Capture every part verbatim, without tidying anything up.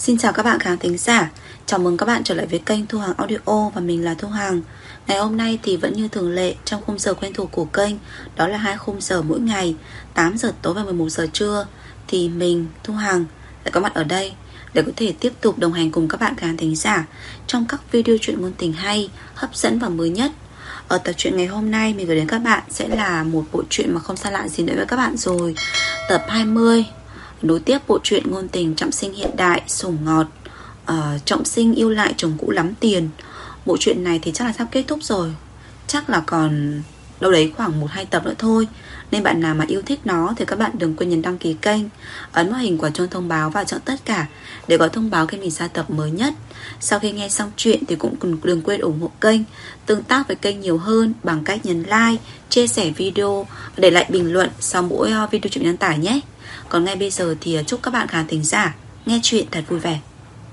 Xin chào các bạn khán thính giả. Chào mừng các bạn trở lại với kênh Thu Hằng Audio và mình là Thu Hằng. Ngày hôm nay thì vẫn như thường lệ trong khung giờ quen thuộc của kênh, đó là hai khung giờ mỗi ngày, tám giờ tối và mười một giờ trưa, thì mình, Thu Hằng, lại có mặt ở đây để có thể tiếp tục đồng hành cùng các bạn khán thính giả trong các video truyện ngôn tình hay, hấp dẫn và mới nhất. Ở tập truyện ngày hôm nay mình gửi đến các bạn sẽ là một bộ truyện mà không xa lạ gì nữa với các bạn rồi. Tập hai mươi, nối tiếp bộ truyện ngôn tình trọng sinh hiện đại, sủng ngọt. uh, Trọng sinh yêu lại chồng cũ lắm tiền. Bộ truyện này thì chắc là sắp kết thúc rồi, chắc là còn đâu đấy khoảng một hai tập nữa thôi. Nên bạn nào mà yêu thích nó thì các bạn đừng quên nhấn đăng ký kênh, ấn vào hình quả chuông thông báo và chọn tất cả để có thông báo khi mình ra tập mới nhất. Sau khi nghe xong chuyện thì cũng đừng quên ủng hộ kênh, tương tác với kênh nhiều hơn bằng cách nhấn like, chia sẻ video, để lại bình luận sau mỗi video chuyện đăng tải nhé. Còn ngay bây giờ thì chúc các bạn khán thính giả nghe chuyện thật vui vẻ.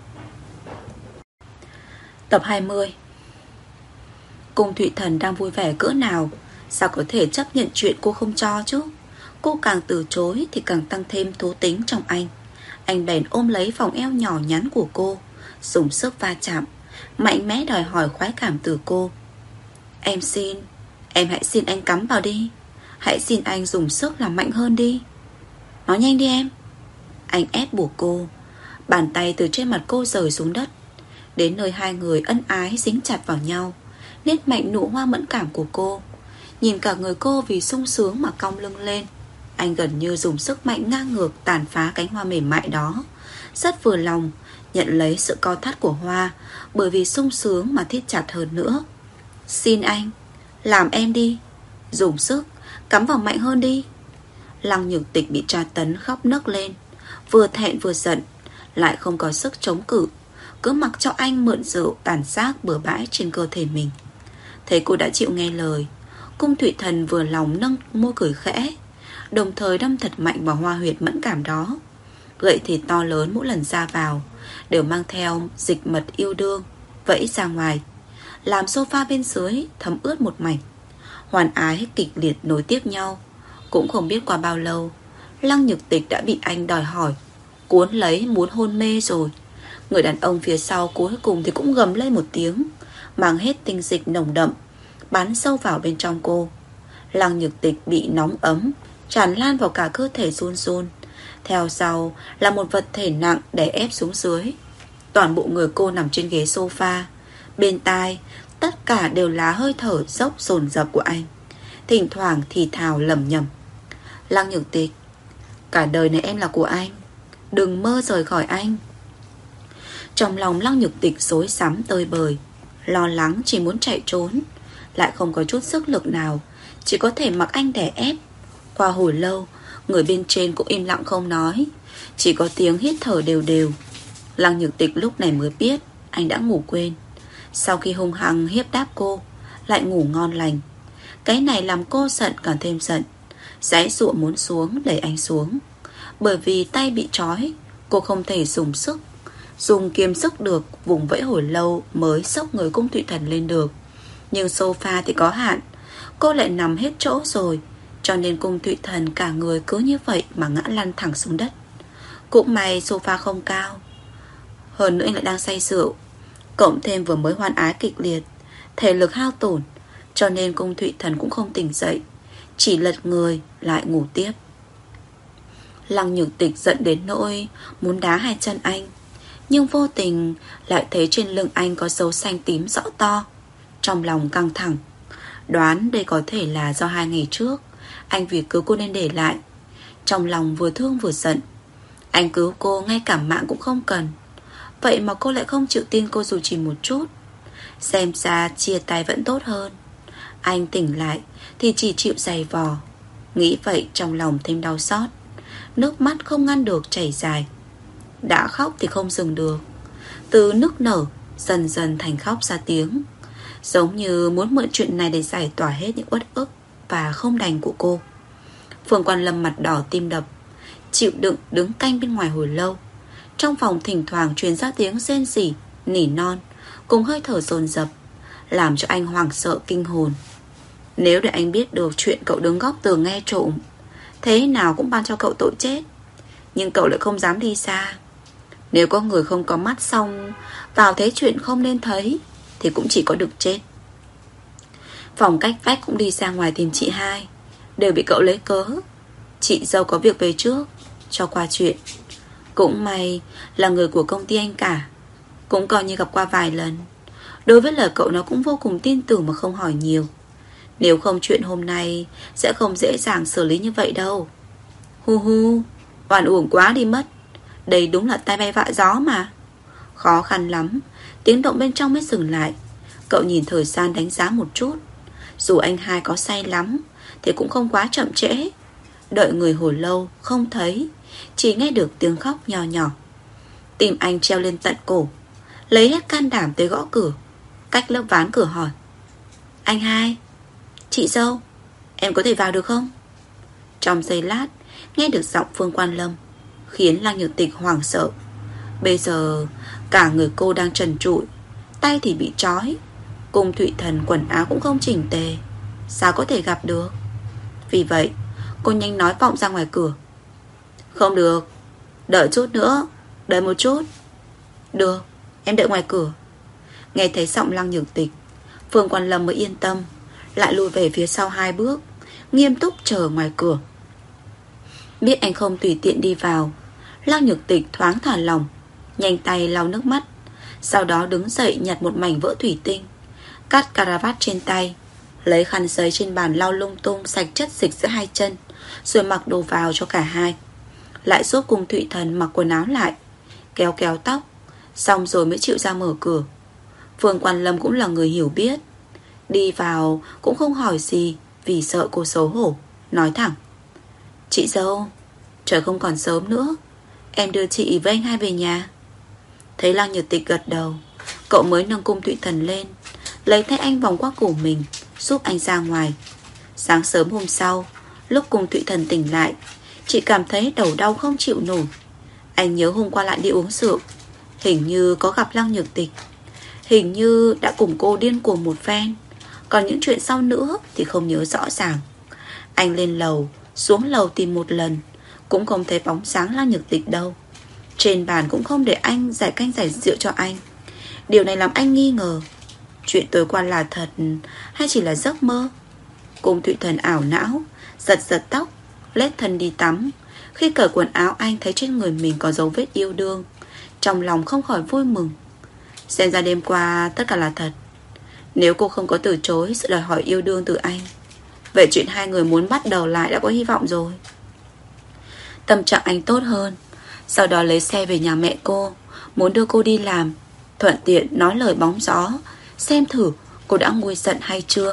Tập hai mươi. Cung Thụy Thần đang vui vẻ cỡ nào, sao có thể chấp nhận chuyện cô không cho chứ. Cô càng từ chối thì càng tăng thêm thú tính trong anh. Anh bèn ôm lấy vòng eo nhỏ nhắn của cô, dùng sức va chạm, mạnh mẽ đòi hỏi khoái cảm từ cô. Em xin, em hãy xin anh cắm vào đi. Hãy xin anh dùng sức làm mạnh hơn đi. Nói nhanh đi em. Anh ép buộc cô. Bàn tay từ trên mặt cô rời xuống đất, đến nơi hai người ân ái dính chặt vào nhau. Nét mạnh nụ hoa mẫn cảm của cô, nhìn cả người cô vì sung sướng mà cong lưng lên. Anh gần như dùng sức mạnh ngang ngược tàn phá cánh hoa mềm mại đó. Rất vừa lòng, nhận lấy sự co thắt của hoa, bởi vì sung sướng mà thít chặt hơn nữa. Xin anh, làm em đi. Dùng sức, cắm vào mạnh hơn đi. Lăng Nhược Tịch bị tra tấn khóc nấc lên, vừa thẹn vừa giận, lại không có sức chống cự, cứ mặc cho anh mượn rượu tàn sát bừa bãi trên cơ thể mình. Thấy cô đã chịu nghe lời, Cung Thụy Thần vừa lòng nâng môi cười khẽ, đồng thời đâm thật mạnh vào hoa huyệt mẫn cảm đó. Gậy thịt to lớn mỗi lần ra vào đều mang theo dịch mật yêu đương, vẫy ra ngoài, làm sofa bên dưới thấm ướt một mảnh. Hoàn ái kịch liệt nối tiếp nhau. Cũng không biết qua bao lâu, Lăng Nhược Tịch đã bị anh đòi hỏi, cuốn lấy muốn hôn mê rồi. Người đàn ông phía sau cuối cùng thì cũng gầm lên một tiếng, mang hết tinh dịch nồng đậm bắn sâu vào bên trong cô. Lăng Nhược Tịch bị nóng ấm tràn lan vào cả cơ thể run run. Theo sau là một vật thể nặng đè ép xuống dưới. Toàn bộ người cô nằm trên ghế sofa, bên tai tất cả đều là hơi thở dốc dồn dập của anh, thỉnh thoảng thì thào lẩm nhẩm: Lăng Nhược Tịch, cả đời này em là của anh, đừng mơ rời khỏi anh. Trong lòng Lăng Nhược Tịch rối rắm tơi bời, lo lắng chỉ muốn chạy trốn, lại không có chút sức lực nào, chỉ có thể mặc anh đè ép. Qua hồi lâu, người bên trên cũng im lặng không nói, chỉ có tiếng hít thở đều đều. Lăng Nhược Tịch lúc này mới biết anh đã ngủ quên. Sau khi hung hăng hiếp đáp cô, lại ngủ ngon lành. Cái này làm cô giận càng thêm giận, giãy giụa muốn xuống đẩy anh xuống. Bởi vì tay bị trói, cô không thể dùng sức, dùng kiềm sức được, vùng vẫy hồi lâu mới xốc người Cung Thụy Thần lên được. Nhưng sofa thì có hạn, cô lại nằm hết chỗ rồi, cho nên Cung Thụy Thần cả người cứ như vậy mà ngã lăn thẳng xuống đất. Cũng may sofa không cao, hơn nữa anh lại đang say rượu, cộng thêm vừa mới hoan ái kịch liệt, thể lực hao tổn, cho nên Cung Thụy Thần cũng không tỉnh dậy, chỉ lật người lại ngủ tiếp. Lăng Nhược Tịch giận đến nỗi muốn đá hai chân anh, nhưng vô tình lại thấy trên lưng anh có dấu xanh tím rõ to. Trong lòng căng thẳng, đoán đây có thể là do hai ngày trước anh vì cứu cô nên để lại. Trong lòng vừa thương vừa giận. Anh cứu cô ngay cả mạng cũng không cần, vậy mà cô lại không chịu tin cô dù chỉ một chút. Xem ra chia tay vẫn tốt hơn. Anh tỉnh lại thì chỉ chịu giày vò. Nghĩ vậy trong lòng thêm đau xót, nước mắt không ngăn được chảy dài. Đã khóc thì không dừng được, từ nức nở dần dần thành khóc ra tiếng, giống như muốn mượn chuyện này để giải tỏa hết những uất ức và không đành của cô. Phương Quan Lâm mặt đỏ tim đập, chịu đựng đứng canh bên ngoài hồi lâu. Trong phòng thỉnh thoảng truyền ra tiếng rên rỉ, nỉ non cùng hơi thở dồn dập, làm cho anh hoảng sợ kinh hồn. Nếu để anh biết được chuyện cậu đứng góc tường nghe trộm, thế nào cũng ban cho cậu tội chết. Nhưng cậu lại không dám đi xa. Nếu có người không có mắt xong vào thấy chuyện không nên thấy thì cũng chỉ có được chết. Phòng cách vách cũng đi ra ngoài tìm chị hai, đều bị cậu lấy cớ chị dâu có việc về trước, cho qua chuyện. Cũng may là người của công ty anh cả, cũng coi như gặp qua vài lần. Đối với lời cậu nó cũng vô cùng tin tưởng mà không hỏi nhiều. Nếu không chuyện hôm nay sẽ không dễ dàng xử lý như vậy đâu. Hu hu, oan uổng quá đi mất. Đây đúng là tai bay vạ gió mà. Khó khăn lắm tiếng động bên trong mới dừng lại. Cậu nhìn thời gian đánh giá một chút. Dù anh hai có say lắm thì cũng không quá chậm trễ. Đợi người hồi lâu không thấy, chỉ nghe được tiếng khóc nhỏ nhỏ. Tim anh treo lên tận cổ, lấy hết can đảm tới gõ cửa. Cách lớp ván cửa hỏi: Anh hai, chị dâu, em có thể vào được không? Trong giây lát nghe được giọng Phương Quan Lâm, khiến Lăng Nhược Tịch hoảng sợ. Bây giờ cả người cô đang trần trụi, tay thì bị trói, Cung Thụy Thần quần áo cũng không chỉnh tề, sao có thể gặp được. Vì vậy cô nhanh nói vọng ra ngoài cửa: Không được, đợi chút nữa, đợi một chút. Được, em đợi ngoài cửa. Nghe thấy giọng Lăng Nhược Tịch, Phương Quan Lâm mới yên tâm, lại lùi về phía sau hai bước, nghiêm túc chờ ngoài cửa. Biết anh không tùy tiện đi vào, Lăng Nhược Tịch thoáng thả lòng, nhanh tay lau nước mắt. Sau đó đứng dậy nhặt một mảnh vỡ thủy tinh, cắt caravat trên tay, lấy khăn giấy trên bàn lau lung tung sạch chất dịch giữa hai chân, rồi mặc đồ vào cho cả hai. Lại giúp Cung Thụy Thần mặc quần áo lại, kéo kéo tóc, xong rồi mới chịu ra mở cửa. Phương Quan Lâm cũng là người hiểu biết, đi vào cũng không hỏi gì, vì sợ cô xấu hổ, nói thẳng: Chị dâu, trời không còn sớm nữa, em đưa chị với anh hai về nhà. Thấy Lăng Nhược Tịch gật đầu, cậu mới nâng Cung Thụy Thần lên, lấy tay anh vòng qua cổ mình, giúp anh ra ngoài. Sáng sớm hôm sau, lúc Cung Thụy Thần tỉnh lại, chị cảm thấy đầu đau không chịu nổi. Anh nhớ hôm qua lại đi uống rượu, hình như có gặp Lăng Nhược Tịch, hình như đã cùng cô điên cuồng một phen. Còn những chuyện sau nữa thì không nhớ rõ ràng. Anh lên lầu, xuống lầu tìm một lần, cũng không thấy bóng sáng Lăng Nhược Tịch đâu. Trên bàn cũng không để anh giải canh giải rượu cho anh. Điều này làm anh nghi ngờ, chuyện tối qua là thật hay chỉ là giấc mơ. Cung Thụy Thần ảo não, giật giật tóc, lết thân đi tắm. Khi cởi quần áo anh thấy trên người mình có dấu vết yêu đương, trong lòng không khỏi vui mừng. Xem ra đêm qua tất cả là thật. Nếu cô không có từ chối sự đòi hỏi yêu đương từ anh, vậy chuyện hai người muốn bắt đầu lại đã có hy vọng rồi. Tâm trạng anh tốt hơn. Sau đó lấy xe về nhà mẹ cô, muốn đưa cô đi làm, thuận tiện nói lời bóng gió, xem thử cô đã nguôi giận hay chưa.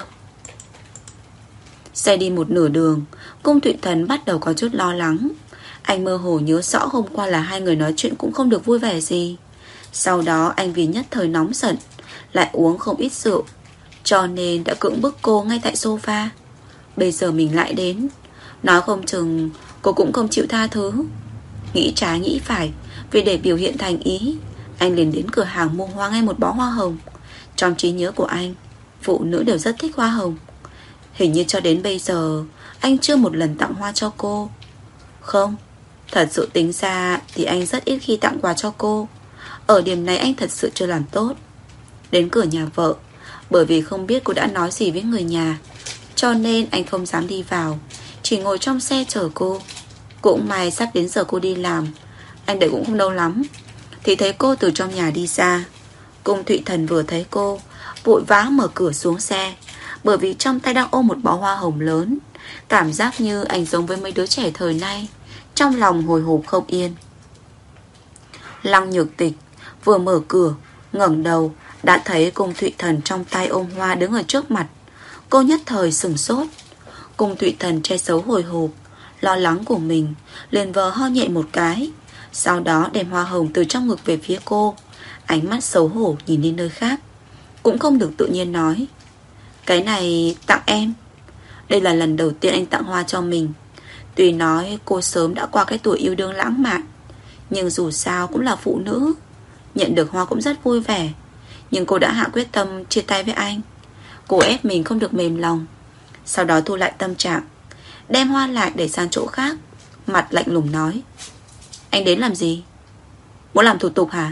Xe đi một nửa đường, Cung Thụy Thần bắt đầu có chút lo lắng. Anh mơ hồ nhớ rõ hôm qua là hai người nói chuyện cũng không được vui vẻ gì. Sau đó anh vì nhất thời nóng giận, lại uống không ít rượu, cho nên đã cưỡng bức cô ngay tại sofa. Bây giờ mình lại đến, nói không chừng cô cũng không chịu tha thứ. Nghĩ trái nghĩ phải, vì để biểu hiện thành ý, anh liền đến cửa hàng mua hoa ngay một bó hoa hồng. Trong trí nhớ của anh, phụ nữ đều rất thích hoa hồng. Hình như cho đến bây giờ anh chưa một lần tặng hoa cho cô. Không, thật sự tính ra thì anh rất ít khi tặng quà cho cô. Ở điểm này anh thật sự chưa làm tốt. Đến cửa nhà vợ, bởi vì không biết cô đã nói gì với người nhà, cho nên anh không dám đi vào, chỉ ngồi trong xe chờ cô. Cũng may sắp đến giờ cô đi làm, anh đợi cũng không lâu lắm thì thấy cô từ trong nhà đi ra. Cung Thụy Thần vừa thấy cô, vội vã mở cửa xuống xe, bởi vì trong tay đang ôm một bó hoa hồng lớn. Cảm giác như anh giống với mấy đứa trẻ thời nay, trong lòng hồi hộp không yên. Lăng Nhược Tịch vừa mở cửa, ngẩng đầu đã thấy Cung Thụy Thần trong tay ôm hoa đứng ở trước mặt. Cô nhất thời sửng sốt. Cung Thụy Thần che giấu hồi hộp, lo lắng của mình, liền vờ ho nhẹ một cái, sau đó đem hoa hồng từ trong ngực về phía cô. Ánh mắt xấu hổ nhìn lên nơi khác, cũng không được tự nhiên nói: Cái này tặng em. Đây là lần đầu tiên anh tặng hoa cho mình. Tuy nói cô sớm đã qua cái tuổi yêu đương lãng mạn, nhưng dù sao cũng là phụ nữ, nhận được hoa cũng rất vui vẻ. Nhưng cô đã hạ quyết tâm chia tay với anh. Cô ép mình không được mềm lòng. Sau đó thu lại tâm trạng, đem hoa lại để sang chỗ khác, mặt lạnh lùng nói: Anh đến làm gì? Muốn làm thủ tục hả?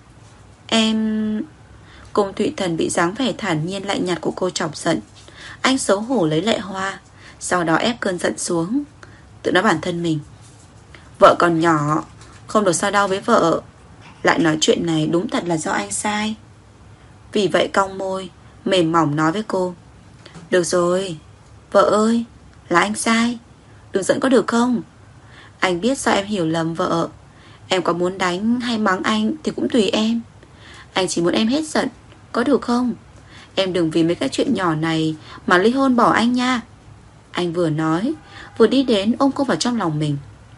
Em... Cung Thụy Thần bị dáng vẻ thản nhiên lạnh nhạt của cô chọc giận. Anh xấu hổ lấy lệ hoa, sau đó ép cơn giận xuống, tự nói bản thân mình: vợ còn nhỏ, không được so đo với vợ. Lại nói chuyện này đúng thật là do anh sai. Vì vậy cong môi, mềm mỏng nói với cô: được rồi, vợ ơi, là anh sai, đừng giận có được không? Anh biết sao em hiểu lầm vợ. Em có muốn đánh hay mắng anh thì cũng tùy em. Anh chỉ muốn em hết giận, có được không? Em đừng vì mấy cái chuyện nhỏ này mà ly hôn bỏ anh nha. Anh vừa nói, vừa đi đến ôm cô vào trong lòng mình.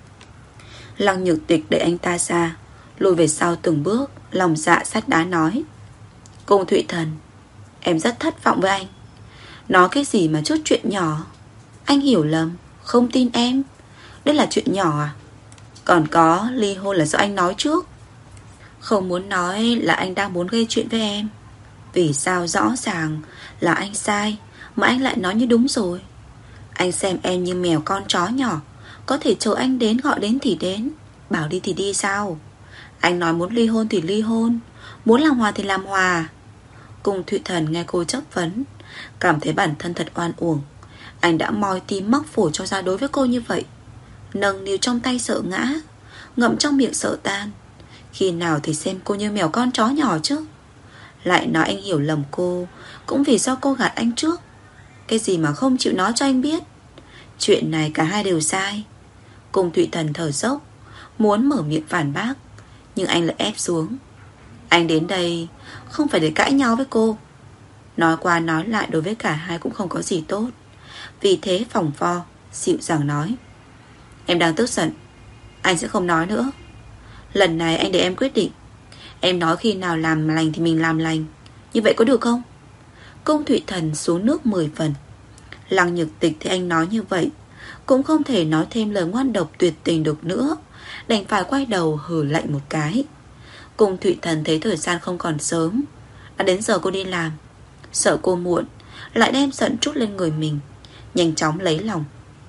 Lăng Nhược Tịch đẩy anh ta ra, lùi về sau từng bước, lòng dạ sắt đá nói: Cung Thụy Thần, em rất thất vọng với anh. Nói cái gì mà chút chuyện nhỏ. Anh hiểu lầm, không tin em. Đây là chuyện nhỏ à? Còn có, ly hôn là do anh nói trước. Không muốn nói là anh đang muốn gây chuyện với em. Vì sao rõ ràng là anh sai mà anh lại nói như đúng rồi? Anh xem em như mèo con chó nhỏ, có thể chờ anh đến gọi đến thì đến, bảo đi thì đi sao? Anh nói muốn ly hôn thì ly hôn, muốn làm hòa thì làm hòa. Cung Thụy Thần nghe cô chất vấn, cảm thấy bản thân thật oan uổng. Anh đã moi tim móc phổi cho ra đối với cô như vậy, nâng niu trong tay sợ ngã, ngậm trong miệng sợ tan. Khi nào thì xem cô như mèo con chó nhỏ chứ? Lại nói anh hiểu lầm cô cũng vì do cô gạt anh trước. Cái gì mà không chịu nói cho anh biết. Chuyện này cả hai đều sai. Cung Thụy Thần thở dốc, muốn mở miệng phản bác, nhưng anh lại ép xuống. Anh đến đây không phải để cãi nhau với cô. Nói qua nói lại đối với cả hai cũng không có gì tốt. Vì thế phỏng vo, dịu dàng nói: Em đang tức giận, anh sẽ không nói nữa. Lần này anh để em quyết định. Em nói khi nào làm lành thì mình làm lành. Như vậy có được không? Cung Thụy Thần xuống nước mười phần. Lăng Nhược Tịch thì anh nói như vậy cũng không thể nói thêm lời ngoan độc tuyệt tình được nữa, đành phải quay đầu hừ lạnh một cái. Cung Thụy Thần thấy thời gian không còn sớm, đã đến giờ cô đi làm. Sợ cô muộn, lại đem giận trút lên người mình, nhanh chóng lấy lòng: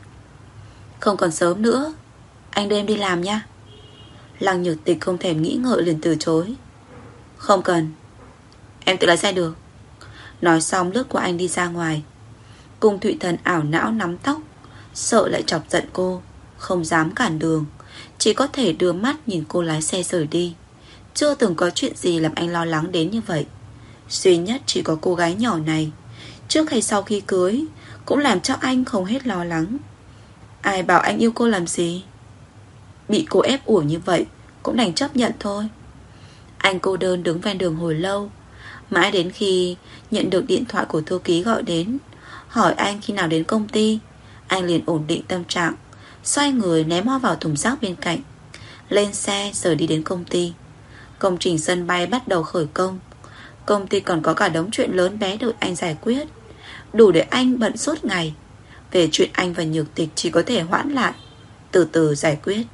Không còn sớm nữa, anh đưa em đi làm nha. Lăng Nhược Tịch không thèm nghĩ ngợi liền từ chối: Không cần, em tự lái xe được. Nói xong lướt qua anh đi ra ngoài. Cung Thụy Thần ảo não nắm tóc, sợ lại chọc giận cô, không dám cản đường, chỉ có thể đưa mắt nhìn cô lái xe rời đi. Chưa từng có chuyện gì làm anh lo lắng đến như vậy. Duy nhất chỉ có cô gái nhỏ này, trước hay sau khi cưới, cũng làm cho anh không hết lo lắng. Ai bảo anh yêu cô làm gì? Bị cô ép uổng như vậy cũng đành chấp nhận thôi. Anh cô đơn đứng ven đường hồi lâu, mãi đến khi nhận được điện thoại của thư ký gọi đến, hỏi anh khi nào đến công ty. Anh liền ổn định tâm trạng, xoay người ném hoa vào thùng rác bên cạnh, lên xe rồi đi đến công ty. Công trình sân bay bắt đầu khởi công. Công ty còn có cả đống chuyện lớn bé đợi anh giải quyết, đủ để anh bận suốt ngày. Về chuyện anh và Nhược Tịch chỉ có thể hoãn lại, từ từ giải quyết.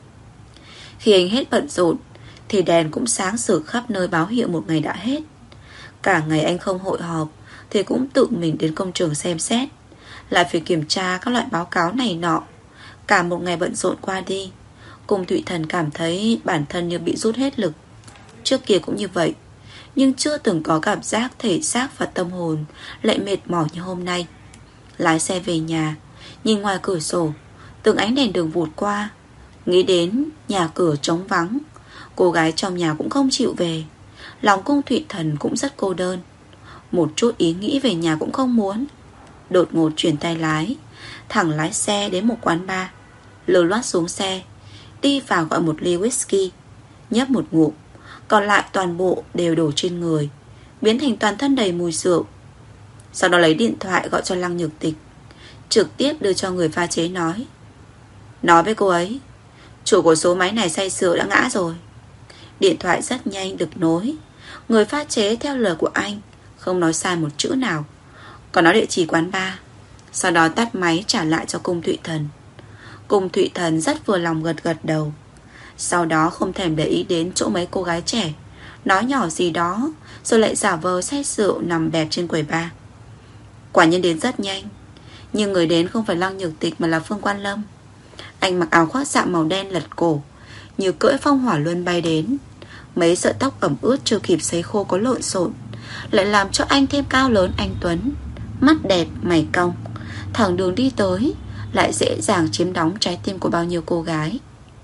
Khi anh hết bận rộn thì đèn cũng sáng sực khắp nơi báo hiệu một ngày đã hết. Cả ngày anh không hội họp thì cũng tự mình đến công trường xem xét, lại phải kiểm tra các loại báo cáo này nọ. Cả một ngày bận rộn qua đi, Cung Thụy Thần cảm thấy bản thân như bị rút hết lực. Trước kia cũng như vậy, nhưng chưa từng có cảm giác thể xác và tâm hồn lại mệt mỏi như hôm nay. Lái xe về nhà, nhìn ngoài cửa sổ, từng ánh đèn đường vụt qua, nghĩ đến nhà cửa trống vắng, cô gái trong nhà cũng không chịu về. Lòng Cung Thụy Thần cũng rất cô đơn, một chút ý nghĩ về nhà cũng không muốn. Đột ngột chuyển tay lái, thẳng lái xe đến một quán bar, lơ loát xuống xe, đi vào gọi một ly whisky, nhấp một ngụm, còn lại toàn bộ đều đổ trên người, biến thành toàn thân đầy mùi rượu. Sau đó lấy điện thoại gọi cho Lăng Nhược Tịch, trực tiếp đưa cho người pha chế nói: Nói với cô ấy, chủ của số máy này say rượu đã ngã rồi. Điện thoại rất nhanh được nối. Người pha chế theo lời của anh, không nói sai một chữ nào, còn nói địa chỉ quán bar. Sau đó tắt máy trả lại cho Cung Thụy Thần. Cung Thụy Thần rất vừa lòng gật gật đầu. Sau đó không thèm để ý đến chỗ mấy cô gái trẻ, nói nhỏ gì đó, rồi lại giả vờ say rượu nằm bẹp trên quầy bar. Quả nhiên đến rất nhanh, nhưng người đến không phải Lăng Nhược Tịch mà là Phương Quan Lâm. Anh mặc áo khoác sạm màu đen lật cổ, như cưỡi phong hỏa luân bay đến, Mấy sợi tóc ẩm ướt chưa kịp sấy khô có lộn xộn, lại làm cho anh thêm cao lớn anh tuấn. Mắt đẹp, mày cong, thẳng đường đi tới, lại dễ dàng chiếm đóng trái tim của bao nhiêu cô gái.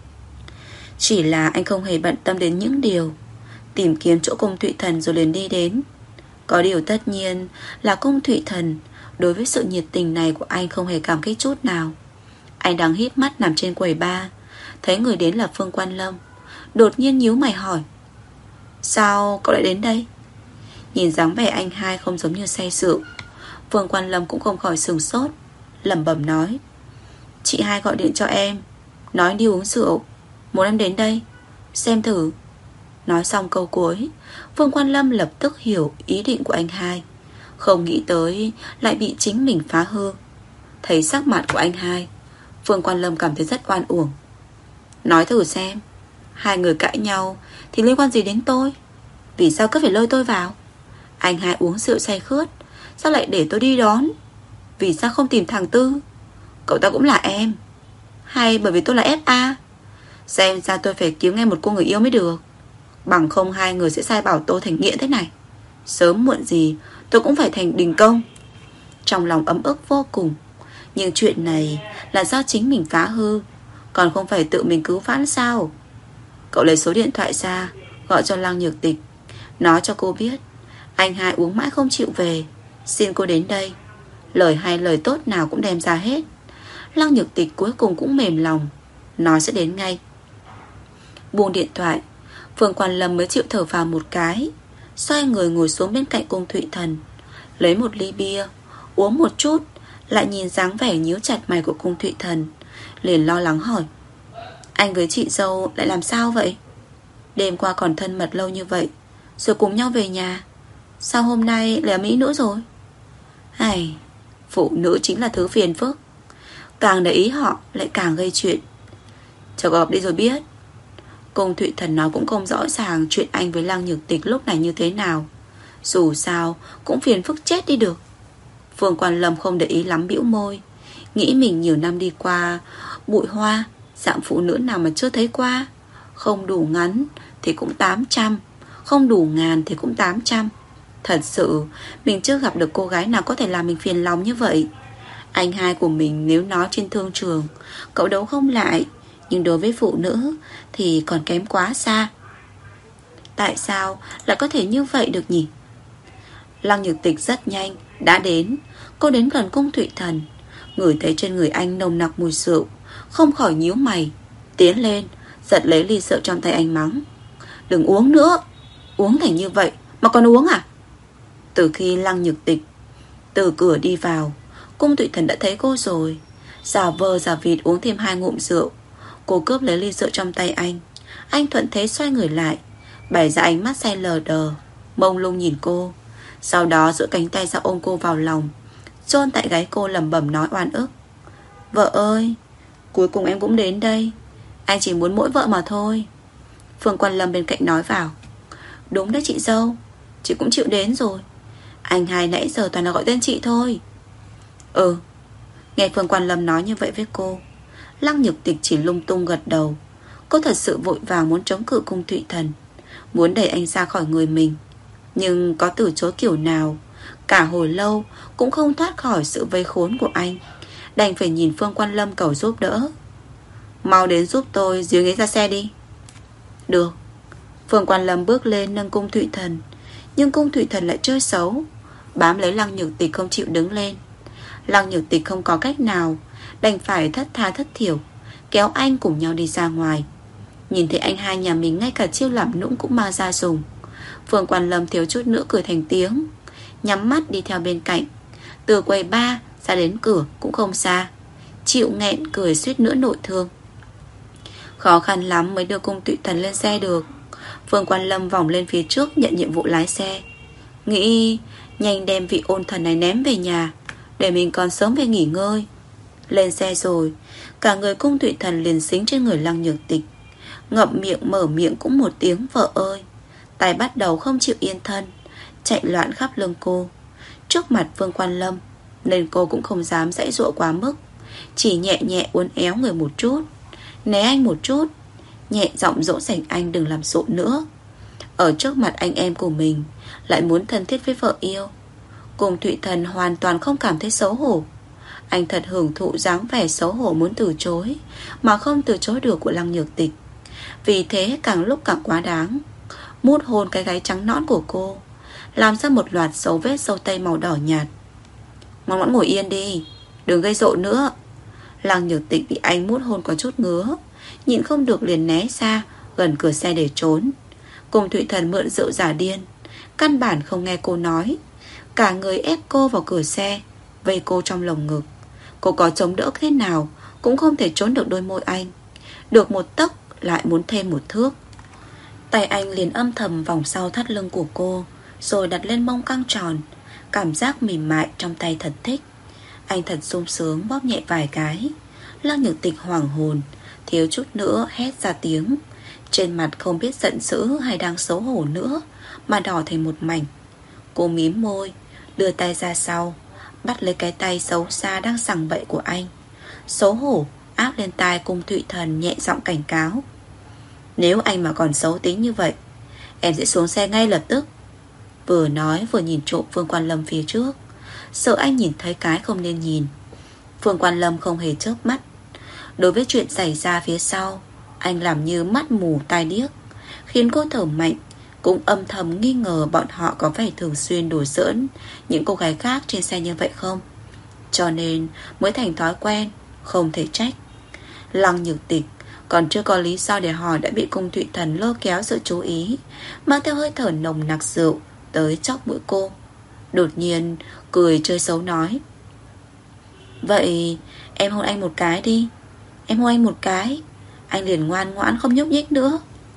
Chỉ là anh không hề bận tâm đến những điều, tìm kiếm chỗ Cung Thụy Thần rồi liền đi đến. Có điều tất nhiên là Cung Thụy Thần đối với sự nhiệt tình này của anh không hề cảm kích chút nào. Anh đang híp mắt nằm trên quầy bar, thấy người đến là Phương Quan Lâm, đột nhiên nhíu mày hỏi: sao cậu lại đến đây? Nhìn dáng vẻ anh hai không giống như say rượu, Phương Quan Lâm cũng không khỏi sửng sốt, lẩm bẩm nói: chị hai gọi điện cho em, nói đi uống rượu, muốn em đến đây xem thử. Nói xong câu cuối, Phương Quan Lâm lập tức hiểu ý định của anh hai, không nghĩ tới lại bị chính mình phá hư. Thấy sắc mặt của anh hai, Phương Quan Lâm cảm thấy rất oan uổng. Nói thử xem, hai người cãi nhau thì liên quan gì đến tôi? Vì sao cứ phải lôi tôi vào? Anh hai uống rượu say khướt, sao lại để tôi đi đón? Vì sao không tìm thằng Tư? Cậu ta cũng là em. Hay bởi vì tôi là ép a? Xem ra tôi phải kiếm ngay một cô người yêu mới được, bằng không hai người sẽ sai bảo tôi thành nghiện thế này. Sớm muộn gì tôi cũng phải thành đình công. Trong lòng ấm ức vô cùng. Nhưng chuyện này là do chính mình phá hư, còn không phải tự mình cứu vãn sao? Cậu lấy số điện thoại ra, gọi cho Lăng Nhược Tịch, nói cho cô biết anh hai uống mãi không chịu về, xin cô đến đây. Lời hay lời tốt nào cũng đem ra hết. Lăng Nhược Tịch cuối cùng cũng mềm lòng, nói sẽ đến ngay. Buông điện thoại, Phương Quan Lâm mới chịu thở vào một cái, xoay người ngồi xuống bên cạnh Cung Thụy Thần, lấy một ly bia, uống một chút, lại nhìn dáng vẻ nhíu chặt mày của Cung Thụy Thần, liền lo lắng hỏi: anh với chị dâu lại làm sao vậy? Đêm qua còn thân mật lâu như vậy, rồi cùng nhau về nhà, sao hôm nay lại ở Mỹ nữa rồi? Ai, phụ nữ chính là thứ phiền phức, càng để ý họ lại càng gây chuyện. Chờ gặp đi rồi biết. Cung Thụy Thần nói cũng không rõ ràng chuyện anh với Lăng Nhược Tịch lúc này như thế nào, dù sao cũng phiền phức chết đi được. Phương Quan Lâm không để ý lắm, bĩu môi, nghĩ mình nhiều năm đi qua bụi hoa, dạng phụ nữ nào mà chưa thấy qua. Không đủ ngắn thì cũng tám trăm, không đủ ngàn thì cũng tám trăm. Thật sự mình chưa gặp được cô gái nào có thể làm mình phiền lòng như vậy. Anh hai của mình nếu nói trên thương trường cậu đấu không lại, nhưng đối với phụ nữ thì còn kém quá xa. Tại sao lại có thể như vậy được nhỉ? Lăng Nhược Tịch rất nhanh đã đến. Cô đến gần Cung Thụy Thần, ngửi thấy trên người anh nồng nặc mùi rượu, không khỏi nhíu mày, tiến lên giật lấy ly rượu trong tay anh, mắng: đừng uống nữa, uống thành như vậy mà còn uống à? Từ khi Lăng Nhược Tịch từ cửa đi vào, Cung Thụy Thần đã thấy cô rồi, giả vờ giả vịt uống thêm hai ngụm rượu. Cô cướp lấy ly rượu trong tay anh. Anh thuận thế xoay người lại, bày ra ánh mắt say lờ đờ, mông lung nhìn cô, sau đó duỗi cánh tay ra ôm cô vào lòng, chôn tại gáy cô lẩm bẩm nói oan ức: vợ ơi, cuối cùng em cũng đến đây. Anh chỉ muốn mỗi vợ mà thôi. Phương Quan Lâm bên cạnh nói vào: đúng đấy chị dâu, chị cũng chịu đến rồi. Anh hai nãy giờ toàn là gọi tên chị thôi. Ừ. Nghe Phương Quan Lâm nói như vậy với cô, Lăng Nhược Tịch chỉ lung tung gật đầu. Cô thật sự vội vàng muốn chống cự Cung Thụy Thần, muốn đẩy anh ra khỏi người mình, nhưng có từ chối kiểu nào, cả hồi lâu cũng không thoát khỏi sự vây khốn của anh, đành phải nhìn Phương Quan Lâm cầu giúp đỡ. Mau đến giúp tôi dìu ghế ra xe đi. Được. Phương Quan Lâm bước lên nâng Cung Thụy Thần, nhưng Cung Thụy Thần lại chơi xấu, bám lấy Lăng Nhược Tịch không chịu đứng lên. Lăng Nhược Tịch không có cách nào, đành phải thất tha thất thiểu kéo anh cùng nhau đi ra ngoài. Nhìn thấy anh hai nhà mình ngay cả chiêu làm nũng cũng mang ra dùng, Phương Quan Lâm thiếu chút nữa cười thành tiếng, nhắm mắt đi theo bên cạnh. Từ quầy bar ra đến cửa cũng không xa, chịu nghẹn cười suýt nữa nội thương. Khó khăn lắm mới đưa Cung Thụy Thần lên xe được. Phương Quan Lâm vòng lên phía trước nhận nhiệm vụ lái xe, nghĩ nhanh đem vị ôn thần này ném về nhà, để mình còn sớm về nghỉ ngơi. Lên xe rồi, cả người Cung Thụy Thần liền xính trên người Lăng Nhược Tịch, ngậm miệng mở miệng cũng một tiếng vợ ơi. Tay bắt đầu không chịu yên thân, chạy loạn khắp lưng cô. Trước mặt Phương Quan Lâm nên cô cũng không dám giãy giụa quá mức, chỉ nhẹ nhẹ uốn éo người một chút, né anh một chút, nhẹ giọng dỗ dành anh đừng làm rộn nữa. ở trước mặt anh em của mình lại muốn thân thiết với vợ yêu. Cung Thụy Thần hoàn toàn không cảm thấy xấu hổ. Anh thật hưởng thụ dáng vẻ xấu hổ muốn từ chối mà không từ chối được của Lăng Nhược Tịch. Vì thế càng lúc càng quá đáng, mút hôn cái gáy trắng nõn của cô, làm ra một loạt dấu vết dâu tây màu đỏ nhạt. Ngoan ngoãn ngồi yên đi, đừng gây rộn nữa. Lăng Nhược Tịch bị anh mút hôn có chút ngứa, nhịn không được liền né xa gần cửa xe để trốn. Cung Thụy Thần mượn rượu giả điên, căn bản không nghe cô nói, cả người ép cô vào cửa xe, vây cô trong lồng ngực. Cô có chống đỡ thế nào cũng không thể trốn được đôi môi anh. Được một tấc lại muốn thêm một thước. Tay anh liền âm thầm vòng sau thắt lưng của cô, rồi đặt lên mông căng tròn. Cảm giác mềm mại trong tay thật thích. Anh thật sung sướng bóp nhẹ vài cái. Lăng Nhược Tịch hoảng hồn, thiếu chút nữa hét ra tiếng. Trên mặt không biết giận dữ hay đang xấu hổ nữa, mà đỏ thành một mảnh. Cô mím môi, đưa tay ra sau, bắt lấy cái tay xấu xa đang sằng bậy của anh. Xấu hổ áp lên tai Cung Thụy Thần nhẹ giọng cảnh cáo. Nếu anh mà còn xấu tính như vậy, em sẽ xuống xe ngay lập tức. Vừa nói vừa nhìn trộm Phương Quan Lâm phía trước, sợ anh nhìn thấy cái không nên nhìn. Phương Quan Lâm không hề chớp mắt. Đối với chuyện xảy ra phía sau, anh làm như mắt mù tai điếc, khiến cô thở mạnh, cũng âm thầm nghi ngờ bọn họ có phải thường xuyên đùa giỡn những cô gái khác trên xe như vậy không. Cho nên mới thành thói quen, không thể trách. Lăng Nhược Tịch còn chưa có lý do để hỏi đã bị Cung Thụy Thần lôi kéo sự chú ý, mang theo hơi thở nồng nặc rượu tới chóc mũi cô. Đột nhiên cười chơi xấu nói, vậy em hôn anh một cái đi. Em hôn anh một cái, anh liền ngoan ngoãn không nhúc nhích nữa.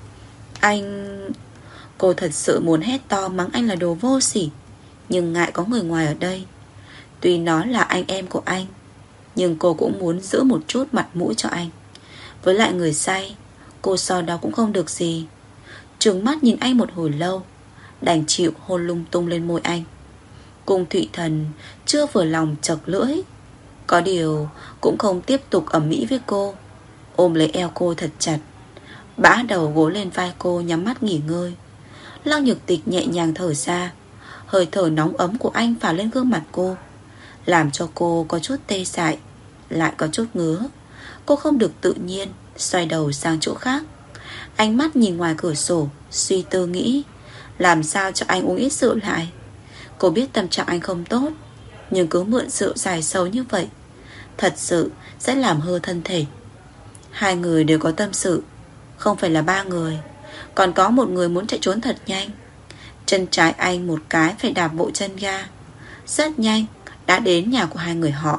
Anh... Cô thật sự muốn hét to mắng anh là đồ vô sỉ, nhưng ngại có người ngoài ở đây. Tuy nó là anh em của anh, nhưng cô cũng muốn giữ một chút mặt mũi cho anh. Với lại người say, cô so đó cũng không được gì. Trừng mắt nhìn anh một hồi lâu, đành chịu hôn lung tung lên môi anh. Cung Thụy Thần chưa vừa lòng chật lưỡi, có điều cũng không tiếp tục ầm ĩ với cô, ôm lấy eo cô thật chặt, bã đầu gối lên vai cô nhắm mắt nghỉ ngơi. Lăng Nhược Tịch nhẹ nhàng thở ra. Hơi thở nóng ấm của anh phả lên gương mặt cô, làm cho cô có chút tê dại, lại có chút ngứa. Cô không được tự nhiên, xoay đầu sang chỗ khác. Ánh mắt nhìn ngoài cửa sổ, suy tư nghĩ làm sao cho anh uống ít rượu lại. Cô biết tâm trạng anh không tốt, nhưng cứ mượn rượu dài sâu như vậy thật sự sẽ làm hư thân thể. Hai người đều có tâm sự, không phải là ba người. Còn có một người muốn chạy trốn thật nhanh. Chân trái anh một cái phải đạp bộ chân ga, rất nhanh đã đến nhà của hai người họ.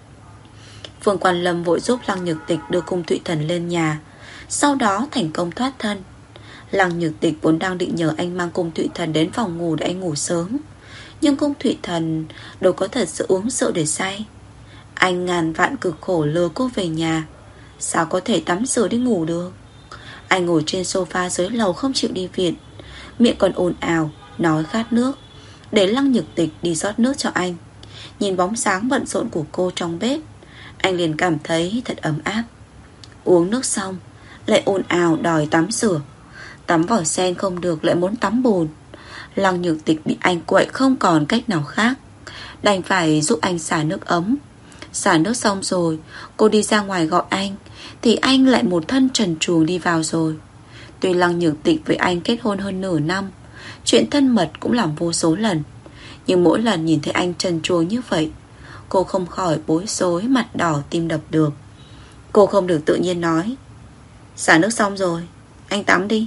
Phương Quan Lâm vội giúp Lăng Nhược Tịch đưa Cung Thụy Thần lên nhà, sau đó thành công thoát thân. Lăng Nhược Tịch vốn đang định nhờ anh mang Cung Thụy Thần đến phòng ngủ để anh ngủ sớm, nhưng Cung Thụy Thần đâu có thật sự uống rượu để say. Anh ngàn vạn cực khổ lừa cô về nhà, sao có thể tắm rửa đi ngủ được. Anh ngồi trên sofa dưới lầu không chịu đi viện, miệng còn ồn ào nói khát nước, để Lăng Nhược Tịch đi rót nước cho anh. Nhìn bóng sáng bận rộn của cô trong bếp, anh liền cảm thấy thật ấm áp. Uống nước xong lại ồn ào đòi tắm rửa. Tắm vòi sen không được lại muốn tắm bồn. Lăng Nhược Tịch bị anh quậy không còn cách nào khác, đành phải giúp anh xả nước ấm. Xả nước xong rồi, cô đi ra ngoài gọi anh, thì anh lại một thân trần truồng đi vào rồi. Tuy Lăng Nhược Tịch với anh kết hôn hơn nửa năm, chuyện thân mật cũng làm vô số lần, nhưng mỗi lần nhìn thấy anh trần truồng như vậy, cô không khỏi bối rối, mặt đỏ tim đập được. Cô không được tự nhiên nói, xả nước xong rồi, anh tắm đi.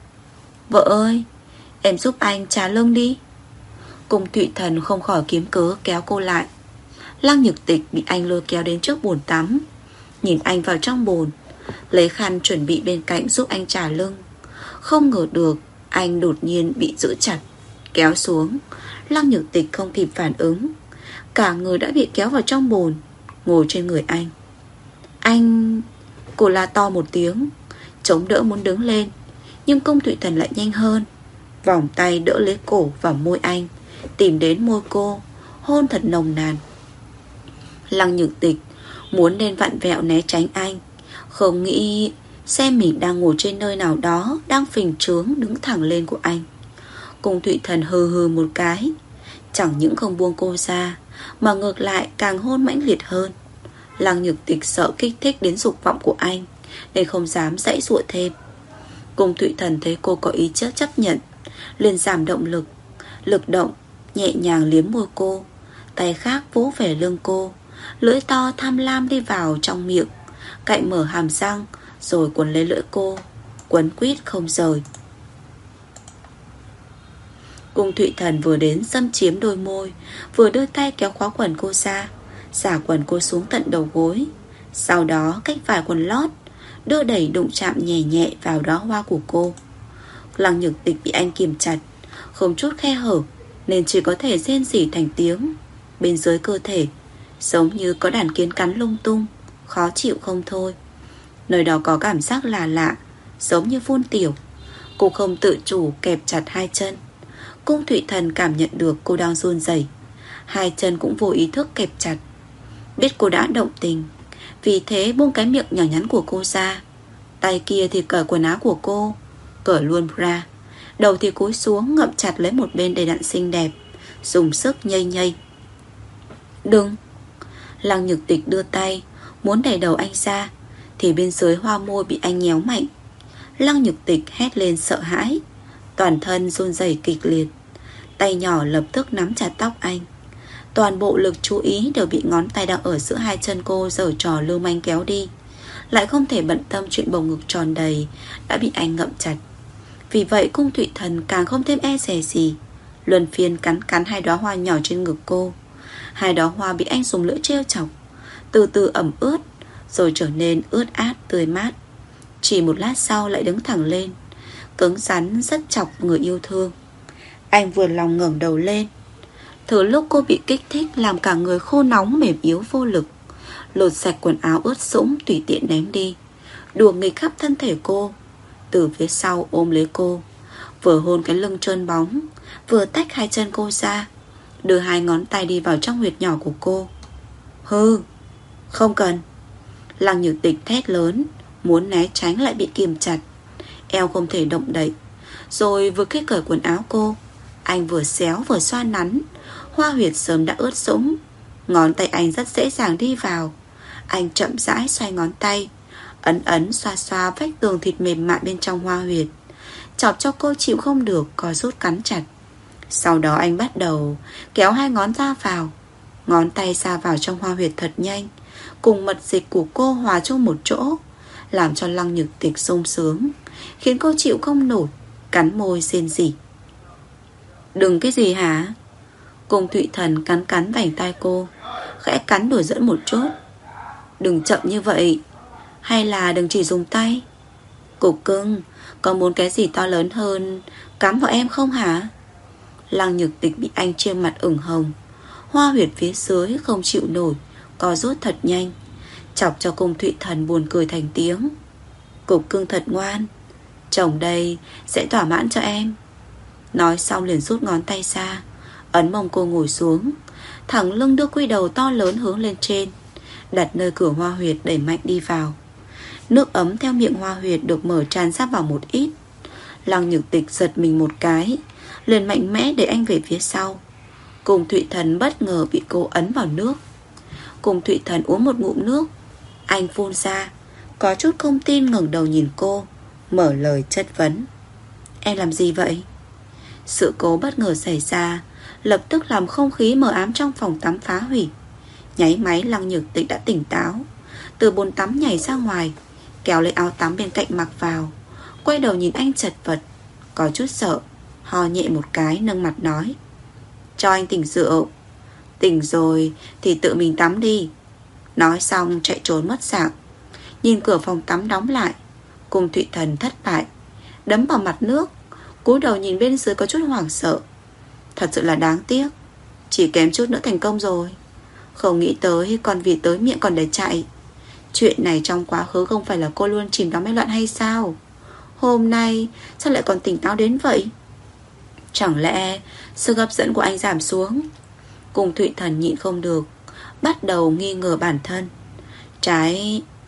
Vợ ơi, em giúp anh trà lưng đi. Cung Thụy Thần không khỏi kiếm cớ kéo cô lại. Lăng Nhược Tịch bị anh lôi kéo đến trước bồn tắm, nhìn anh vào trong bồn, lấy khăn chuẩn bị bên cạnh giúp anh trà lưng. Không ngờ được anh đột nhiên bị giữ chặt, kéo xuống. Lăng Nhược Tịch không kịp phản ứng, cả người đã bị kéo vào trong bồn, ngồi trên người anh. Anh... Cô la to một tiếng, chống đỡ muốn đứng lên, nhưng Cung Thụy Thần lại nhanh hơn, vòng tay đỡ lấy cổ và môi anh, tìm đến môi cô, hôn thật nồng nàn. Lăng Nhược Tịch muốn nên vặn vẹo né tránh anh, không nghĩ xem mình đang ngồi trên nơi nào đó đang phình trướng đứng thẳng lên của anh. Cung Thụy Thần hừ hừ một cái, chẳng những không buông cô ra, mà ngược lại càng hôn mãnh liệt hơn. Lăng Nhược Tịch sợ kích thích đến dục vọng của anh, nên không dám giãy giụa thêm. Cung Thụy Thần thấy cô có ý chấp chấp nhận, liền giảm động lực. Lực động, nhẹ nhàng liếm môi cô, tay khác vỗ về lưng cô, lưỡi to tham lam đi vào trong miệng, cạy mở hàm răng, rồi quấn lấy lưỡi cô, quấn quýt không rời. Cung Thụy Thần vừa đến xâm chiếm đôi môi, vừa đưa tay kéo khóa quần cô ra, xả quần cô xuống tận đầu gối. Sau đó cách vài quần lót, đưa đẩy đụng chạm nhẹ nhẹ vào đóa hoa của cô. Lăng Nhược Tịch bị anh kìm chặt, không chút khe hở, nên chỉ có thể rên rỉ thành tiếng. Bên dưới cơ thể giống như có đàn kiến cắn lung tung, khó chịu không thôi. Nơi đó có cảm giác lạ lạ, giống như phun tiểu. Cô không tự chủ kẹp chặt hai chân. Cung Thụy Thần cảm nhận được cô đang run rẩy, hai chân cũng vô ý thức kẹp chặt. Biết cô đã động tình, vì thế buông cái miệng nhỏ nhắn của cô ra. Tay kia thì cởi quần áo của cô, cởi luôn bra. Đầu thì cúi xuống ngậm chặt lấy một bên đầy đặn xinh đẹp, dùng sức nhây nhây. Đừng! Lăng Nhược Tịch đưa tay muốn đẩy đầu anh ra, thì bên dưới hoa môi bị anh nhéo mạnh. Lăng Nhược Tịch hét lên sợ hãi, toàn thân run rẩy kịch liệt. Tay nhỏ lập tức nắm chặt tóc anh. Toàn bộ lực chú ý đều bị ngón tay đang ở giữa hai chân cô giở trò lưu manh kéo đi, lại không thể bận tâm chuyện bầu ngực tròn đầy đã bị anh ngậm chặt. Vì vậy Cung Thụy Thần càng không thêm e dè gì, luân phiên cắn cắn hai đóa hoa nhỏ trên ngực cô. Hai đóa hoa bị anh dùng lưỡi trêu chọc, từ từ ẩm ướt, rồi trở nên ướt át tươi mát. Chỉ một lát sau lại đứng thẳng lên, cứng rắn rất chọc người yêu thương. Anh vừa lòng ngẩng đầu lên. Thừa lúc cô bị kích thích làm cả người khô nóng mềm yếu vô lực, lột sạch quần áo ướt sũng tùy tiện ném đi, đùa nghịch khắp thân thể cô. Từ phía sau ôm lấy cô, vừa hôn cái lưng trơn bóng, vừa tách hai chân cô ra, đưa hai ngón tay đi vào trong huyệt nhỏ của cô. Hừ, không cần! Lăng Nhược Tịch thét lớn, muốn né tránh lại bị kìm chặt, eo không thể động đậy. Rồi vừa kết cởi quần áo cô, anh vừa xéo vừa xoa nắn. Hoa huyệt sớm đã ướt sũng, ngón tay anh rất dễ dàng đi vào. Anh chậm rãi xoay ngón tay, ấn ấn xoa xoa vách tường thịt mềm mại bên trong hoa huyệt, chọc cho cô chịu không được, co rút cắn chặt. Sau đó anh bắt đầu kéo hai ngón ra vào, ngón tay ra vào trong hoa huyệt thật nhanh, cùng mật dịch của cô hòa chung một chỗ, làm cho Lăng Nhược Tịch sung sướng, khiến cô chịu không nổi, cắn môi rên rỉ. Đừng cái gì hả? Cung Thụy Thần cắn cắn vành tai cô, khẽ cắn đùa dẫn một chút. Đừng chậm như vậy, hay là đừng chỉ dùng tay. Cục cưng, có muốn cái gì to lớn hơn cắm vào em không hả? Lăng Nhược Tịch bị anh chiêm mặt ửng hồng, hoa huyệt phía dưới không chịu nổi, co rút thật nhanh, chọc cho Cung Thụy Thần buồn cười thành tiếng. Cục cưng thật ngoan, chồng đây sẽ thỏa mãn cho em. Nói xong liền rút ngón tay ra, ấn mông cô ngồi xuống, thẳng lưng đưa quy đầu to lớn hướng lên trên, đặt nơi cửa hoa huyệt đẩy mạnh đi vào. Nước ấm theo miệng hoa huyệt được mở tràn ra vào một ít. Lăng Nhược Tịch giật mình một cái, liền mạnh mẽ để anh về phía sau. Cung Thụy Thần bất ngờ bị cô ấn vào nước. Cung Thụy Thần uống một ngụm nước, anh phun ra, có chút không tin ngẩng đầu nhìn cô, mở lời chất vấn. Em làm gì vậy? Sự cố bất ngờ xảy ra, lập tức làm không khí mờ ám trong phòng tắm phá hủy. Nháy máy Lăng Nhược Tịch đã tỉnh táo, từ bồn tắm nhảy ra ngoài, kéo lấy áo tắm bên cạnh mặc vào, quay đầu nhìn anh chật vật, có chút sợ, ho nhẹ một cái nâng mặt nói. Cho anh tỉnh rượu. Tỉnh rồi thì tự mình tắm đi. Nói xong chạy trốn mất dạng. Nhìn cửa phòng tắm đóng lại, Cung Thụy Thần thất bại, đấm vào mặt nước, cúi đầu nhìn bên dưới có chút hoảng sợ. Thật sự là đáng tiếc, chỉ kém chút nữa thành công rồi. Không nghĩ tới còn vì tới miệng còn để chạy. Chuyện này trong quá khứ không phải là cô luôn chìm đắm mê loạn hay sao? Hôm nay sao lại còn tỉnh táo đến vậy? Chẳng lẽ sức hấp dẫn của anh giảm xuống? Cung Thụy Thần nhịn không được, bắt đầu nghi ngờ bản thân. Trái...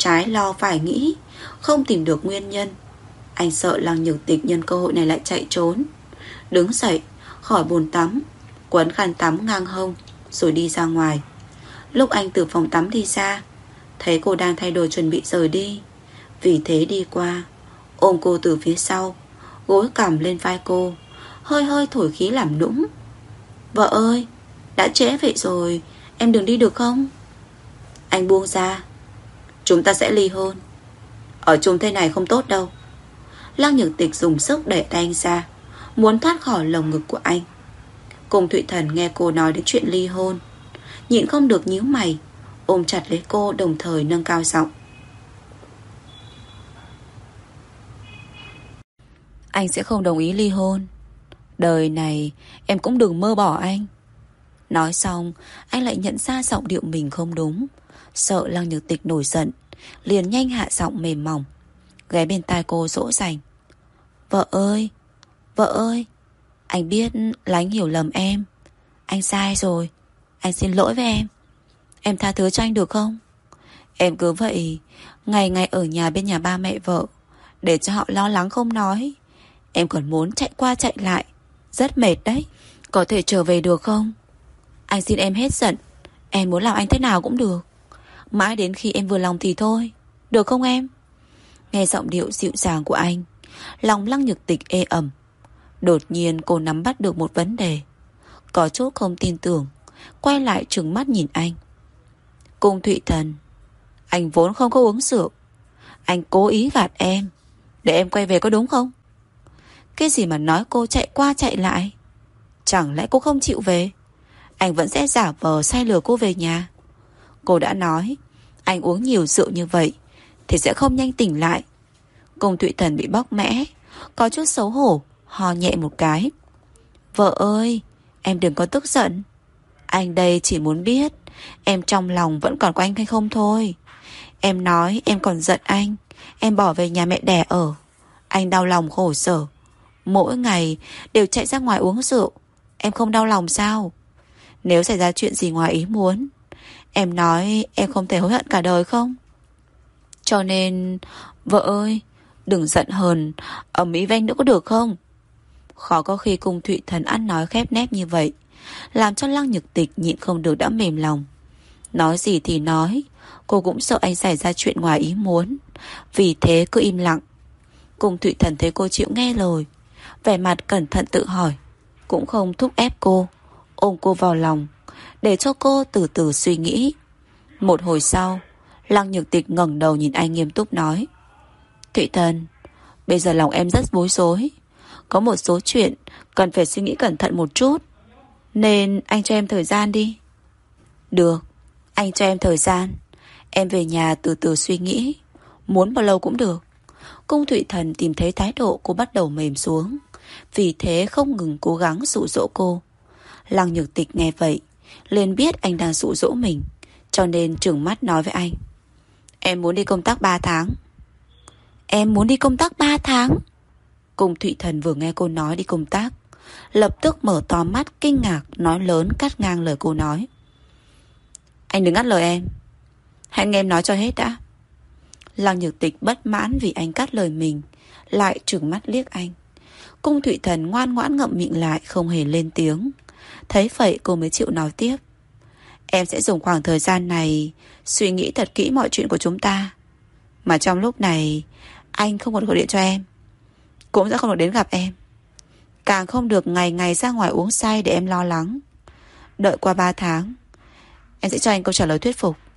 trái lo phải nghĩ, không tìm được nguyên nhân. Anh sợ Lăng Nhược Tịch nhân cơ hội này lại chạy trốn. Đứng dậy khỏi bồn tắm, quấn khăn tắm ngang hông, rồi đi ra ngoài. Lúc anh từ phòng tắm đi ra, thấy cô đang thay đồ chuẩn bị rời đi. Vì thế đi qua, ôm cô từ phía sau, gối cằm lên vai cô, hơi hơi thổi khí làm nũng. Vợ ơi, đã trễ vậy rồi, em đừng đi được không? Anh buông ra. Chúng ta sẽ ly hôn. Ở chung thế này không tốt đâu. Lăng Nhược Tịch dùng sức đẩy tay anh ra, muốn thoát khỏi lồng ngực của anh. Cung Thụy Thần nghe cô nói đến chuyện ly hôn, nhịn không được nhíu mày, ôm chặt lấy cô, đồng thời nâng cao giọng. Anh sẽ không đồng ý ly hôn. Đời này em cũng đừng mơ bỏ anh. Nói xong, anh lại nhận ra giọng điệu mình không đúng. Sợ Lăng Nhược Tịch nổi giận, liền nhanh hạ giọng mềm mỏng, ghé bên tai cô dỗ dành. Vợ ơi, vợ ơi, anh biết là anh hiểu lầm em. Anh sai rồi, anh xin lỗi với em. Em tha thứ cho anh được không? Em cứ vậy ngày ngày ở nhà bên nhà ba mẹ vợ, để cho họ lo lắng không nói, em còn muốn chạy qua chạy lại, rất mệt đấy. Có thể trở về được không? Anh xin em hết giận, em muốn làm anh thế nào cũng được, mãi đến khi em vừa lòng thì thôi, được không em? Nghe giọng điệu dịu dàng của anh, lòng Lăng Nhược Tịch ê ẩm. Đột nhiên cô nắm bắt được một vấn đề, có chút không tin tưởng, quay lại trừng mắt nhìn anh. Cung Thụy Thần, anh vốn không có uống rượu, anh cố ý gạt em để em quay về có đúng không? Cái gì mà nói cô chạy qua chạy lại? Chẳng lẽ cô không chịu về? Anh vẫn sẽ giả vờ sai lừa cô về nhà. Cô đã nói anh uống nhiều rượu như vậy thì sẽ không nhanh tỉnh lại. Cung Thụy Thần bị bóc mẽ, có chút xấu hổ, ho nhẹ một cái. Vợ ơi, em đừng có tức giận. Anh đây chỉ muốn biết em trong lòng vẫn còn có anh hay không thôi. Em nói em còn giận anh, em bỏ về nhà mẹ đẻ ở, anh đau lòng khổ sở, mỗi ngày đều chạy ra ngoài uống rượu. Em không đau lòng sao? Nếu xảy ra chuyện gì ngoài ý muốn, em nói em không thể hối hận cả đời không? Cho nên, vợ ơi, đừng giận hờn ầm ĩ với anh nữa có được không? Khó có khi Cung Thụy Thần ăn nói khép nép như vậy, làm cho Lăng Nhược Tịch nhịn không được đã mềm lòng. Nói gì thì nói, cô cũng sợ anh xảy ra chuyện ngoài ý muốn, vì thế cứ im lặng. Cung Thụy Thần thấy cô chịu nghe lời, vẻ mặt cẩn thận tự hỏi, cũng không thúc ép cô, ôm cô vào lòng, để cho cô từ từ suy nghĩ. Một hồi sau, Lăng Nhược Tịch ngẩng đầu nhìn anh nghiêm túc nói. Thụy Thần, bây giờ lòng em rất bối rối, có một số chuyện cần phải suy nghĩ cẩn thận một chút, nên anh cho em thời gian đi. Được, anh cho em thời gian. Em về nhà từ từ suy nghĩ, muốn bao lâu cũng được. Cung Thụy Thần tìm thấy thái độ cô bắt đầu mềm xuống, vì thế không ngừng cố gắng dụ dỗ cô. Lăng Nhược Tịch nghe vậy liền biết anh đang dụ dỗ mình, cho nên trừng mắt nói với anh. Em muốn đi công tác ba tháng. Em muốn đi công tác ba tháng? Cung Thụy Thần vừa nghe cô nói đi công tác, lập tức mở to mắt kinh ngạc, nói lớn cắt ngang lời cô nói. Anh đừng ngắt lời em, hãy nghe em nói cho hết đã. Lăng Nhược Tịch bất mãn vì anh cắt lời mình, lại trừng mắt liếc anh. Cung Thụy Thần ngoan ngoãn ngậm miệng lại, không hề lên tiếng. Thấy vậy cô mới chịu nói tiếp. Em sẽ dùng khoảng thời gian này suy nghĩ thật kỹ mọi chuyện của chúng ta. Mà trong lúc này anh không còn gọi điện cho em, cũng sẽ không được đến gặp em, càng không được ngày ngày ra ngoài uống say để em lo lắng. Đợi qua ba tháng, em sẽ cho anh câu trả lời thuyết phục.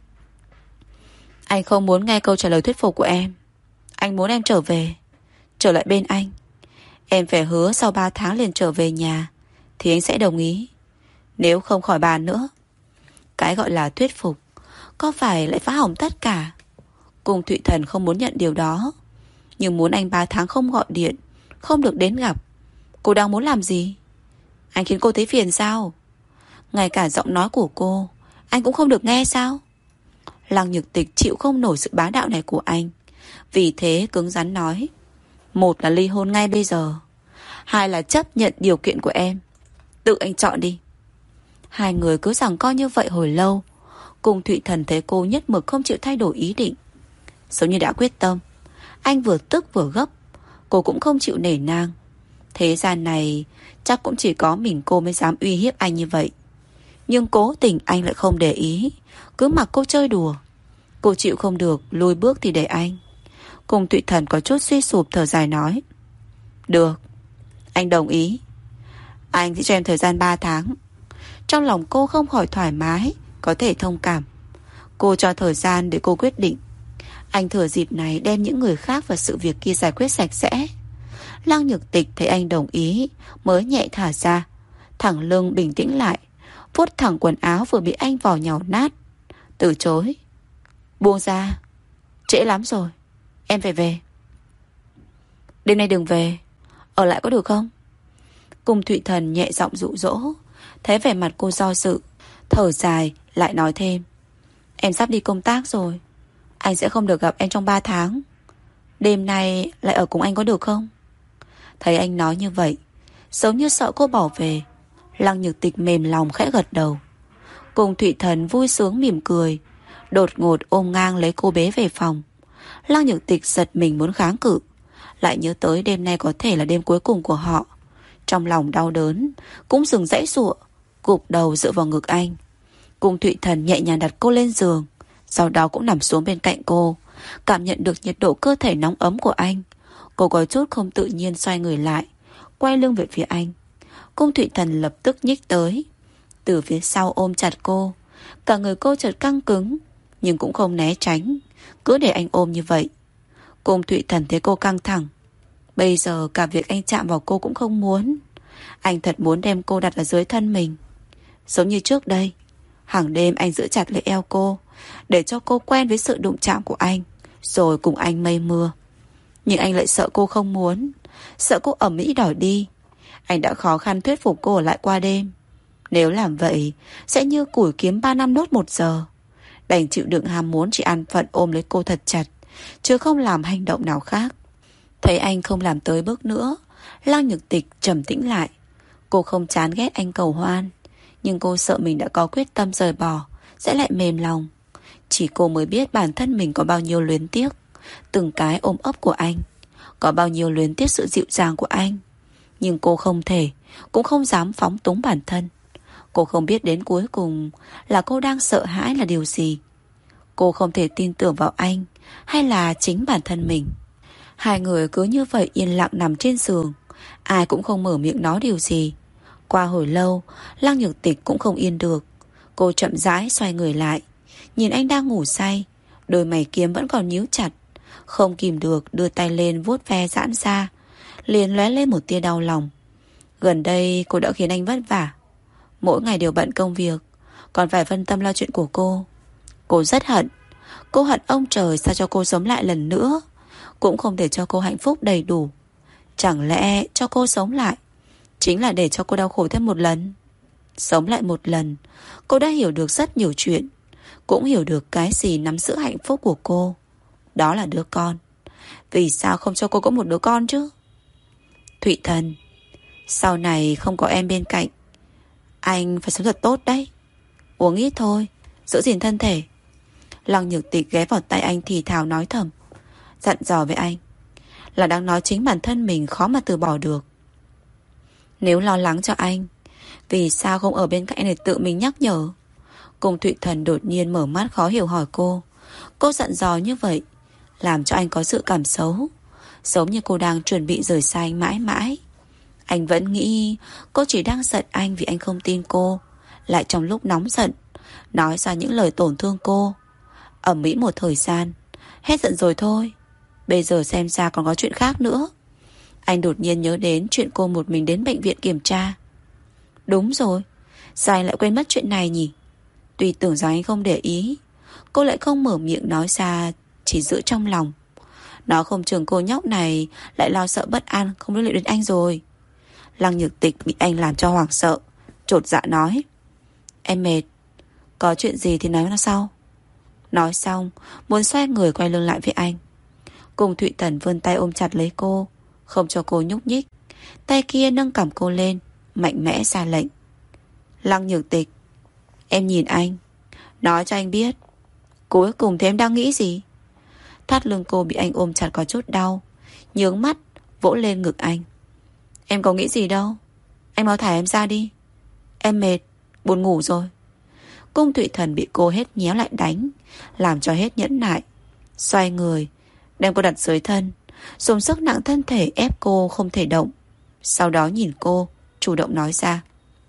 Anh không muốn nghe câu trả lời thuyết phục của em. Anh muốn em trở về, trở lại bên anh. Em phải hứa sau ba tháng liền trở về nhà thì anh sẽ đồng ý. Nếu không khỏi bàn nữa. Cái gọi là thuyết phục có phải lại phá hỏng tất cả? Cung Thụy Thần không muốn nhận điều đó, nhưng muốn anh ba tháng không gọi điện, không được đến gặp. Cô đang muốn làm gì? Anh khiến cô thấy phiền sao? Ngay cả giọng nói của cô anh cũng không được nghe sao? Lăng Nhược Tịch chịu không nổi sự bá đạo này của anh, vì thế cứng rắn nói. Một là ly hôn ngay bây giờ, hai là chấp nhận điều kiện của em. Tự anh chọn đi. Hai người cứ giằng co như vậy hồi lâu. Cung Thụy Thần thấy cô nhất mực không chịu thay đổi ý định, giống như đã quyết tâm. Anh vừa tức vừa gấp. Cô cũng không chịu nể nang. Thế gian này chắc cũng chỉ có mình cô mới dám uy hiếp anh như vậy. Nhưng cố tình anh lại không để ý, cứ mặc cô chơi đùa. Cô chịu không được, lùi bước thì để anh. Cùng Thụy Thần có chút suy sụp thở dài nói: Được, anh đồng ý. Anh sẽ cho em thời gian ba tháng. Trong lòng cô không khỏi thoải mái, có thể thông cảm. Cô cho thời gian để cô quyết định. Anh thừa dịp này đem những người khác và sự việc kia giải quyết sạch sẽ. Lăng Nhược Tịch thấy anh đồng ý mới nhẹ thả ra, thẳng lưng bình tĩnh lại, vuốt thẳng quần áo vừa bị anh vò nhàu nát. Từ chối. Buông ra. Trễ lắm rồi, em phải về. Đêm nay đừng về, ở lại có được không? Cùng Thụy Thần nhẹ giọng dụ dỗ. Thấy vẻ mặt cô do dự, thở dài lại nói thêm: Em sắp đi công tác rồi, anh sẽ không được gặp em trong ba tháng. Đêm nay lại ở cùng anh có được không? Thấy anh nói như vậy, giống như sợ cô bỏ về, Lăng Nhược Tịch mềm lòng khẽ gật đầu. Cùng Thụy Thần vui sướng mỉm cười, đột ngột ôm ngang lấy cô bé về phòng. Lăng Nhược Tịch giật mình muốn kháng cự, lại nhớ tới đêm nay có thể là đêm cuối cùng của họ. Trong lòng đau đớn, cũng dừng dãy giụa, gục đầu dựa vào ngực anh. Cùng Thụy Thần nhẹ nhàng đặt cô lên giường, sau đó cũng nằm xuống bên cạnh cô, cảm nhận được nhiệt độ cơ thể nóng ấm của anh. Cô có chút không tự nhiên xoay người lại, quay lưng về phía anh. Cung Thụy Thần lập tức nhích tới, từ phía sau ôm chặt cô. Cả người cô chợt căng cứng, nhưng cũng không né tránh, cứ để anh ôm như vậy. Cung Thụy Thần thấy cô căng thẳng. Bây giờ cả việc anh chạm vào cô cũng không muốn. Anh thật muốn đem cô đặt ở dưới thân mình, giống như trước đây. Hàng đêm anh giữ chặt lấy eo cô, để cho cô quen với sự đụng chạm của anh, rồi cùng anh mây mưa. Nhưng anh lại sợ cô không muốn, sợ cô ầm ĩ đòi đi. Anh đã khó khăn thuyết phục cô ở lại qua đêm. Nếu làm vậy sẽ như củi kiếm ba năm đốt một giờ. Đành chịu đựng ham muốn chỉ an phận ôm lấy cô thật chặt, chứ không làm hành động nào khác. Thấy anh không làm tới bước nữa, Lăng Nhược Tịch trầm tĩnh lại. Cô không chán ghét anh cầu hoan, nhưng cô sợ mình đã có quyết tâm rời bỏ sẽ lại mềm lòng. Chỉ cô mới biết bản thân mình có bao nhiêu luyến tiếc từng cái ôm ấp của anh, có bao nhiêu luyến tiếc sự dịu dàng của anh. Nhưng cô không thể, cũng không dám phóng túng bản thân. Cô không biết đến cuối cùng là cô đang sợ hãi là điều gì. Cô không thể tin tưởng vào anh hay là chính bản thân mình. Hai người cứ như vậy yên lặng nằm trên giường, ai cũng không mở miệng nói điều gì. Qua hồi lâu, Lăng Nhược Tịch cũng không yên được. Cô chậm rãi xoay người lại, nhìn anh đang ngủ say, đôi mày kiếm vẫn còn nhíu chặt. Không kìm được đưa tay lên vuốt ve giãn ra, liền lóe lên một tia đau lòng. Gần đây cô đã khiến anh vất vả, mỗi ngày đều bận công việc, còn phải phân tâm lo chuyện của cô. Cô rất hận. Cô hận ông trời sao cho cô sống lại lần nữa, cũng không để cho cô hạnh phúc đầy đủ. Chẳng lẽ cho cô sống lại chính là để cho cô đau khổ thêm một lần? Sống lại một lần, cô đã hiểu được rất nhiều chuyện, cũng hiểu được cái gì nắm giữ hạnh phúc của cô. Đó là đứa con. Vì sao không cho cô có một đứa con chứ? Thụy Thần, sau này không có em bên cạnh, anh phải sống thật tốt đấy. Uống ít thôi, giữ gìn thân thể. Lăng Nhược Tịch ghé vào tay anh thì thào nói thầm, dặn dò với anh là đang nói chính bản thân mình khó mà từ bỏ được. Nếu lo lắng cho anh, vì sao không ở bên cạnh để tự mình nhắc nhở? Cùng Thụy Thần đột nhiên mở mắt khó hiểu hỏi cô. Cô dặn dò như vậy làm cho anh có sự cảm xấu, giống như cô đang chuẩn bị rời xa anh mãi mãi. Anh vẫn nghĩ cô chỉ đang giận anh vì anh không tin cô, lại trong lúc nóng giận nói ra những lời tổn thương cô. Ầm ĩ một thời gian, hết giận rồi thôi. Bây giờ xem ra còn có chuyện khác nữa. Anh đột nhiên nhớ đến chuyện cô một mình đến bệnh viện kiểm tra. Đúng rồi, sao anh lại quên mất chuyện này nhỉ? Tuy tưởng rằng anh không để ý, cô lại không mở miệng nói ra, chỉ giữ trong lòng. Nó không chừng cô nhóc này lại lo sợ bất an, không liên lụy đến anh rồi. Lăng Nhược Tịch bị anh làm cho hoảng sợ, chột dạ nói, em mệt, có chuyện gì thì nói nó sau. Nói xong muốn xoay người quay lưng lại với anh. Cùng Thụy Thần vươn tay ôm chặt lấy cô, không cho cô nhúc nhích. Tay kia nâng cằm cô lên, mạnh mẽ ra lệnh, Lăng Nhược Tịch, em nhìn anh, nói cho anh biết cuối cùng thì em đang nghĩ gì. Thắt lưng cô bị anh ôm chặt có chút đau, nhướng mắt vỗ lên ngực anh. Em có nghĩ gì đâu, anh mau thả em ra đi. Em mệt, buồn ngủ rồi. Cung Thụy Thần bị cô hết nhéo lại đánh, làm cho hết nhẫn nại. Xoay người, đem cô đặt dưới thân, dùng sức nặng thân thể ép cô không thể động. Sau đó nhìn cô, chủ động nói ra.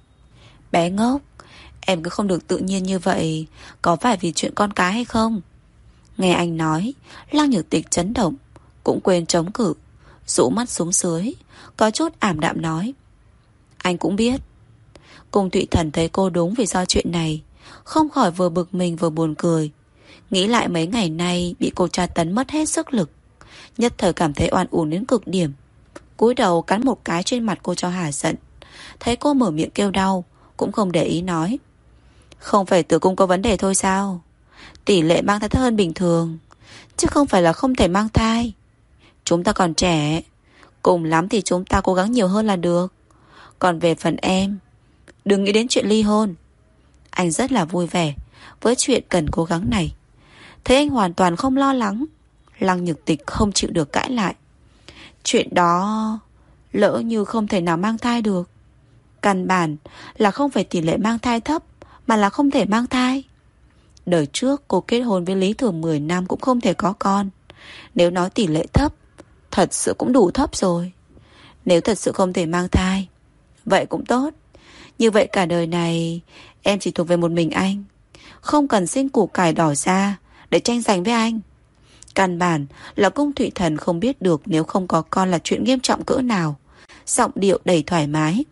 Bé ngốc, em cứ không được tự nhiên như vậy, có phải vì chuyện con cái hay không? Nghe anh nói, Lăng Nhược Tịch chấn động, cũng quên chống cự, rũ mắt xuống dưới, có chút ảm đạm nói. Anh cũng biết. Cung Thụy Thần thấy cô đúng vì do chuyện này, không khỏi vừa bực mình vừa buồn cười. Nghĩ lại mấy ngày nay bị cô tra tấn mất hết sức lực, nhất thời cảm thấy oan uổng đến cực điểm. Cúi đầu cắn một cái trên mặt cô cho hả giận. Thấy cô mở miệng kêu đau, cũng không để ý nói. Không phải tử cung có vấn đề thôi sao? Tỷ lệ mang thai thấp hơn bình thường, chứ không phải là không thể mang thai. Chúng ta còn trẻ, cùng lắm thì chúng ta cố gắng nhiều hơn là được. Còn về phần em, đừng nghĩ đến chuyện ly hôn. Anh rất là vui vẻ với chuyện cần cố gắng này. Thấy anh hoàn toàn không lo lắng, Lăng Nhược Tịch không chịu được cãi lại. Chuyện đó lỡ như không thể nào mang thai được. Căn bản là không phải tỷ lệ mang thai thấp, mà là không thể mang thai. Đời trước cô kết hôn với Lý Thường mười năm cũng không thể có con. Nếu nói tỷ lệ thấp, thật sự cũng đủ thấp rồi. Nếu thật sự không thể mang thai, vậy cũng tốt. Như vậy cả đời này em chỉ thuộc về một mình anh, không cần xin củ cải đỏ ra để tranh giành với anh. Căn bản là Cung Thụy Thần không biết được nếu không có con là chuyện nghiêm trọng cỡ nào. Giọng điệu đầy thoải mái.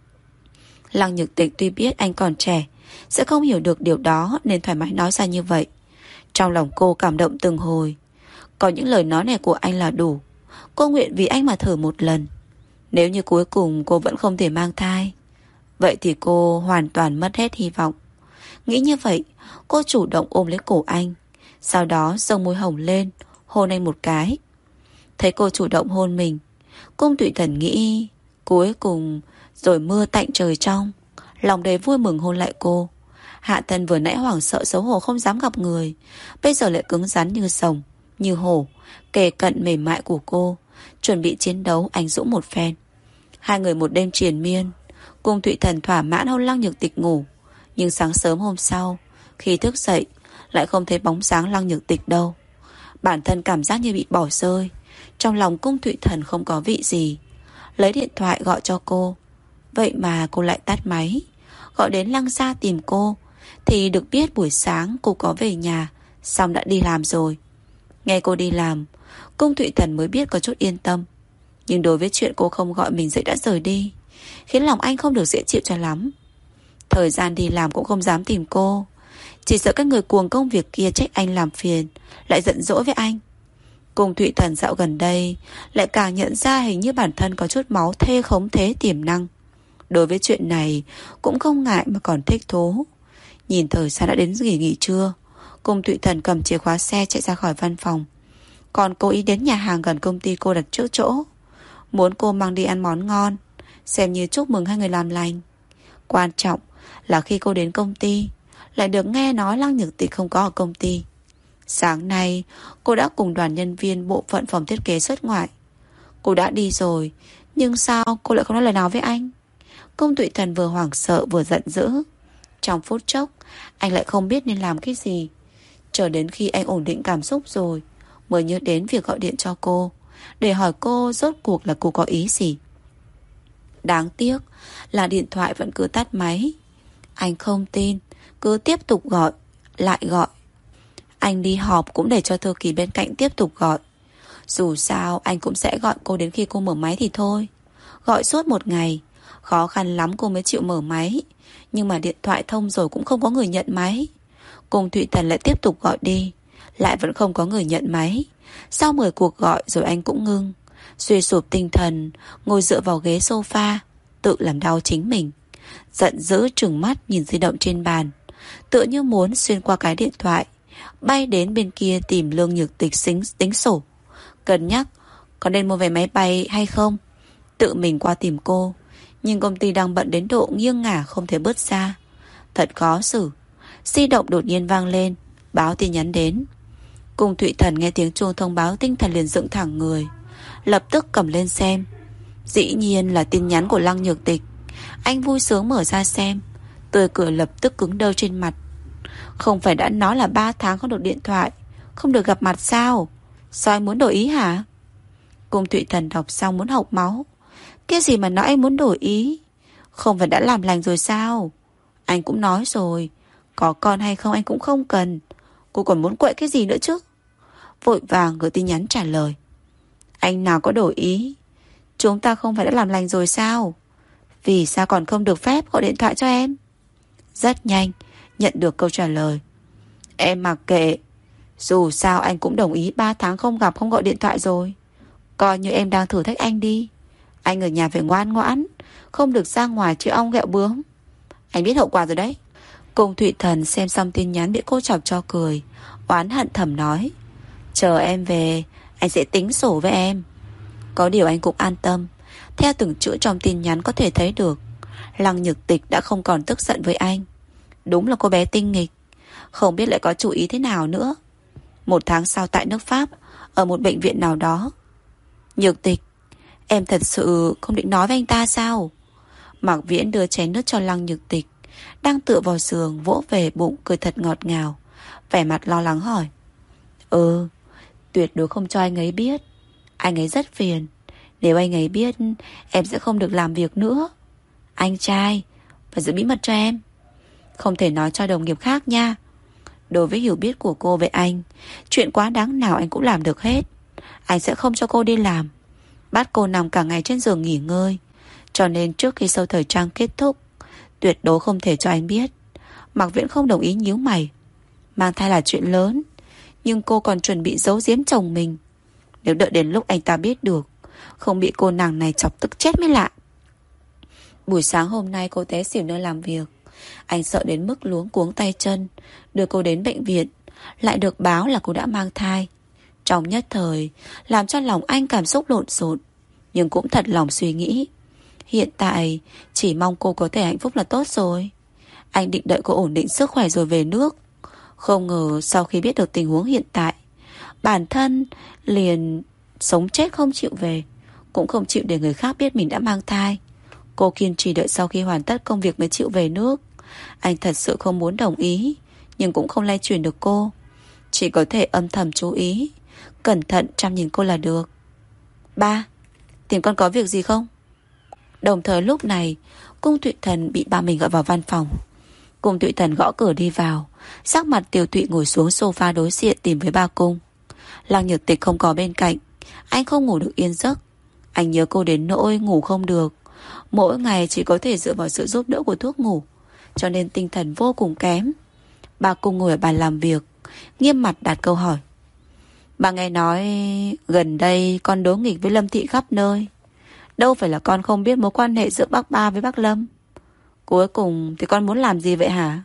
Lăng Nhược Tịch tuy biết anh còn trẻ, sẽ không hiểu được điều đó nên thoải mái nói ra như vậy. Trong lòng cô cảm động từng hồi. Có những lời nói này của anh là đủ. Cô nguyện vì anh mà thử một lần. Nếu như cuối cùng cô vẫn không thể mang thai, vậy thì cô hoàn toàn mất hết hy vọng. Nghĩ như vậy, cô chủ động ôm lấy cổ anh, sau đó dâng môi hồng lên, hôn anh một cái. Thấy cô chủ động hôn mình, Cung Thụy Thần nghĩ cuối cùng rồi mưa tạnh trời trong, lòng đầy vui mừng hôn lại cô. Hạ thân vừa nãy hoảng sợ xấu hổ không dám gặp người, bây giờ lại cứng rắn như sồng, như hổ, kề cận mềm mại của cô, chuẩn bị chiến đấu anh dũng một phen. Hai người một đêm triền miên. Cung Thụy Thần thỏa mãn hôn Lăng Nhược Tịch ngủ. Nhưng sáng sớm hôm sau, khi thức dậy, lại không thấy bóng dáng Lăng Nhược Tịch đâu. Bản thân cảm giác như bị bỏ rơi. Trong lòng Cung Thụy Thần không có vị gì. Lấy điện thoại gọi cho cô, vậy mà cô lại tắt máy. Gọi đến Lăng gia tìm cô, thì được biết buổi sáng cô có về nhà, xong đã đi làm rồi. Nghe cô đi làm, Cung Thụy Thần mới biết có chút yên tâm. Nhưng đối với chuyện cô không gọi mình dậy đã rời đi, khiến lòng anh không được dễ chịu cho lắm. Thời gian đi làm cũng không dám tìm cô, chỉ sợ các người cuồng công việc kia trách anh làm phiền, lại giận dỗi với anh. Cung Thụy Thần dạo gần đây lại càng nhận ra hình như bản thân có chút máu thê khống thế tiềm năng. Đối với chuyện này cũng không ngại mà còn thích thú. Nhìn thời gian đã đến nghỉ nghỉ trưa, Cung Thụy Thần cầm chìa khóa xe chạy ra khỏi văn phòng, còn cố ý đến nhà hàng gần công ty cô đặt trước chỗ, muốn cô mang đi ăn món ngon, xem như chúc mừng hai người làm lành. Quan trọng là khi cô đến công ty, lại được nghe nói Lăng Nhược Tịch không có ở công ty. Sáng nay cô đã cùng đoàn nhân viên bộ phận phòng thiết kế xuất ngoại. Cô đã đi rồi, nhưng sao cô lại không nói lời nào với anh? Cung Thụy Thần vừa hoảng sợ vừa giận dữ. Trong phút chốc, anh lại không biết nên làm cái gì. Chờ đến khi anh ổn định cảm xúc rồi, mới nhớ đến việc gọi điện cho cô, để hỏi cô rốt cuộc là cô có ý gì. Đáng tiếc là điện thoại vẫn cứ tắt máy. Anh không tin, cứ tiếp tục gọi, lại gọi. Anh đi họp cũng để cho thư ký bên cạnh tiếp tục gọi. Dù sao anh cũng sẽ gọi cô đến khi cô mở máy thì thôi. Gọi suốt một ngày, khó khăn lắm cô mới chịu mở máy. Nhưng mà điện thoại thông rồi cũng không có người nhận máy. Cung Thụy Thần lại tiếp tục gọi đi, lại vẫn không có người nhận máy. Sau mười cuộc gọi rồi anh cũng ngưng, suy sụp tinh thần, ngồi dựa vào ghế sofa, tự làm đau chính mình. Giận dữ trừng mắt nhìn di động trên bàn, tựa như muốn xuyên qua cái điện thoại, bay đến bên kia tìm Lương Nhược Tịch xính, tính sổ, cân nhắc có nên mua vé máy bay hay không, tự mình qua tìm cô. Nhưng công ty đang bận đến độ nghiêng ngả không thể bớt ra. Thật khó xử. Di động đột nhiên vang lên, báo tin nhắn đến. Cung Thụy Thần nghe tiếng chuông thông báo tinh thần liền dựng thẳng người, lập tức cầm lên xem. Dĩ nhiên là tin nhắn của Lăng Nhược Tịch. Anh vui sướng mở ra xem, tươi cười lập tức cứng đơ trên mặt. Không phải đã nói là ba tháng không được điện thoại, không được gặp mặt sao? Sao anh muốn đổi ý hả? Cung Thụy Thần đọc xong muốn hộc máu. Cái gì mà nói anh muốn đổi ý? Không phải đã làm lành rồi sao? Anh cũng nói rồi, có con hay không anh cũng không cần. Cô còn muốn quậy cái gì nữa chứ? Vội vàng gửi tin nhắn trả lời. Anh nào có đổi ý? Chúng ta không phải đã làm lành rồi sao? Vì sao còn không được phép gọi điện thoại cho em? Rất nhanh nhận được câu trả lời. Em mặc kệ, dù sao anh cũng đồng ý ba tháng không gặp không gọi điện thoại rồi. Coi như em đang thử thách anh đi. Anh ở nhà phải ngoan ngoãn, không được ra ngoài chữ ong ghẹo bướm. Anh biết hậu quả rồi đấy. Cung Thụy Thần xem xong tin nhắn bị cô chọc cho cười, oán hận thầm nói. Chờ em về, anh sẽ tính sổ với em. Có điều anh cũng an tâm. Theo từng chữ trong tin nhắn có thể thấy được, Lăng Nhược Tịch đã không còn tức giận với anh. Đúng là cô bé tinh nghịch, không biết lại có chủ ý thế nào nữa. Một tháng sau tại nước Pháp, ở một bệnh viện nào đó. Nhược Tịch, em thật sự không định nói với anh ta sao? Mạc Viễn đưa chén nước cho Lăng Nhược Tịch, đang tựa vào giường vỗ về bụng cười thật ngọt ngào, vẻ mặt lo lắng hỏi. Ừ, tuyệt đối không cho anh ấy biết. Anh ấy rất phiền. Nếu anh ấy biết, em sẽ không được làm việc nữa. Anh trai, phải giữ bí mật cho em. Không thể nói cho đồng nghiệp khác nha. Đối với hiểu biết của cô về anh, chuyện quá đáng nào anh cũng làm được hết. Anh sẽ không cho cô đi làm, bắt cô nằm cả ngày trên giường nghỉ ngơi. Cho nên trước khi show thời trang kết thúc, tuyệt đối không thể cho anh biết. Mạc Viễn không đồng ý, nhíu mày. Mang thai là chuyện lớn, nhưng cô còn chuẩn bị giấu giếm chồng mình. Nếu đợi đến lúc anh ta biết được, không bị cô nàng này chọc tức chết mới lạ. Buổi sáng hôm nay cô té xỉu nơi làm việc. Anh sợ đến mức luống cuống tay chân, đưa cô đến bệnh viện, lại được báo là cô đã mang thai. Trong nhất thời làm cho lòng anh cảm xúc lộn xộn, nhưng cũng thật lòng suy nghĩ, hiện tại chỉ mong cô có thể hạnh phúc là tốt rồi. Anh định đợi cô ổn định sức khỏe rồi về nước. Không ngờ sau khi biết được tình huống hiện tại, bản thân liền sống chết không chịu về, cũng không chịu để người khác biết mình đã mang thai. Cô kiên trì đợi sau khi hoàn tất công việc mới chịu về nước. Anh thật sự không muốn đồng ý, nhưng cũng không lay chuyển được cô. Chỉ có thể âm thầm chú ý, cẩn thận chăm nhìn cô là được. Ba, tìm con có việc gì không? Đồng thời lúc này, Cung Thụy Thần bị ba mình gọi vào văn phòng. Cung Thụy Thần gõ cửa đi vào, sắc mặt Tiểu Thụy ngồi xuống sofa đối diện tìm với ba Cung. Lăng Nhược Tịch không có bên cạnh, anh không ngủ được yên giấc. Anh nhớ cô đến nỗi ngủ không được, mỗi ngày chỉ có thể dựa vào sự giúp đỡ của thuốc ngủ, cho nên tinh thần vô cùng kém. Ba Cung ngồi ở bàn làm việc, nghiêm mặt đặt câu hỏi. Bà nghe nói gần đây con đối nghịch với Lâm Thị khắp nơi. Đâu phải là con không biết mối quan hệ giữa bác Ba với bác Lâm. Cuối cùng thì con muốn làm gì vậy hả?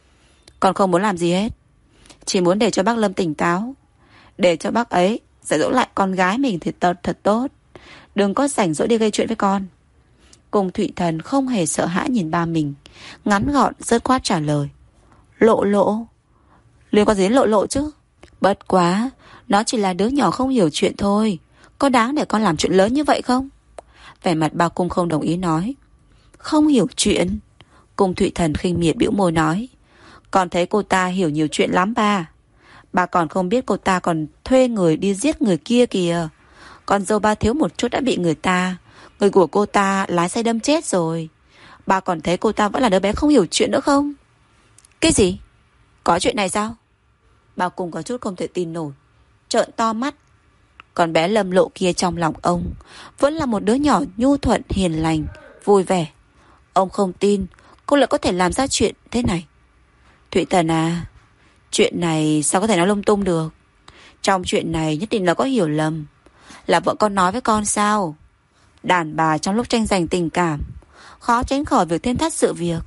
Con không muốn làm gì hết, chỉ muốn để cho bác Lâm tỉnh táo, để cho bác ấy dạy dỗ lại con gái mình thì thật, thật tốt. Đừng có rảnh rỗi đi gây chuyện với con. Cung Thụy Thần không hề sợ hãi nhìn ba mình, ngắn gọn dứt khoát trả lời. Lộ lộ? Liên quan gì đến lộ lộ chứ? Bất quá, nó chỉ là đứa nhỏ không hiểu chuyện thôi. Có đáng để con làm chuyện lớn như vậy không? Vẻ mặt ba Cung không đồng ý nói. Không hiểu chuyện? Cung Thụy Thần khinh miệt bĩu môi nói. Con thấy cô ta hiểu nhiều chuyện lắm ba. Bà còn không biết cô ta còn thuê người đi giết người kia kìa. Con dâu ba thiếu một chút đã bị người ta, người của cô ta lái xe đâm chết rồi. Bà còn thấy cô ta vẫn là đứa bé không hiểu chuyện nữa không? Cái gì? Có chuyện này sao? Bà Cung có chút không thể tin nổi, trợn to mắt. Còn bé Lâm Lộ kia trong lòng ông vẫn là một đứa nhỏ nhu thuận hiền lành, vui vẻ. Ông không tin cô lại có thể làm ra chuyện thế này. Thụy Thần à, chuyện này sao có thể nói lung tung được? Trong chuyện này nhất định là có hiểu lầm. Là vợ con nói với con sao? Đàn bà trong lúc tranh giành tình cảm, khó tránh khỏi việc thêm thắt sự việc.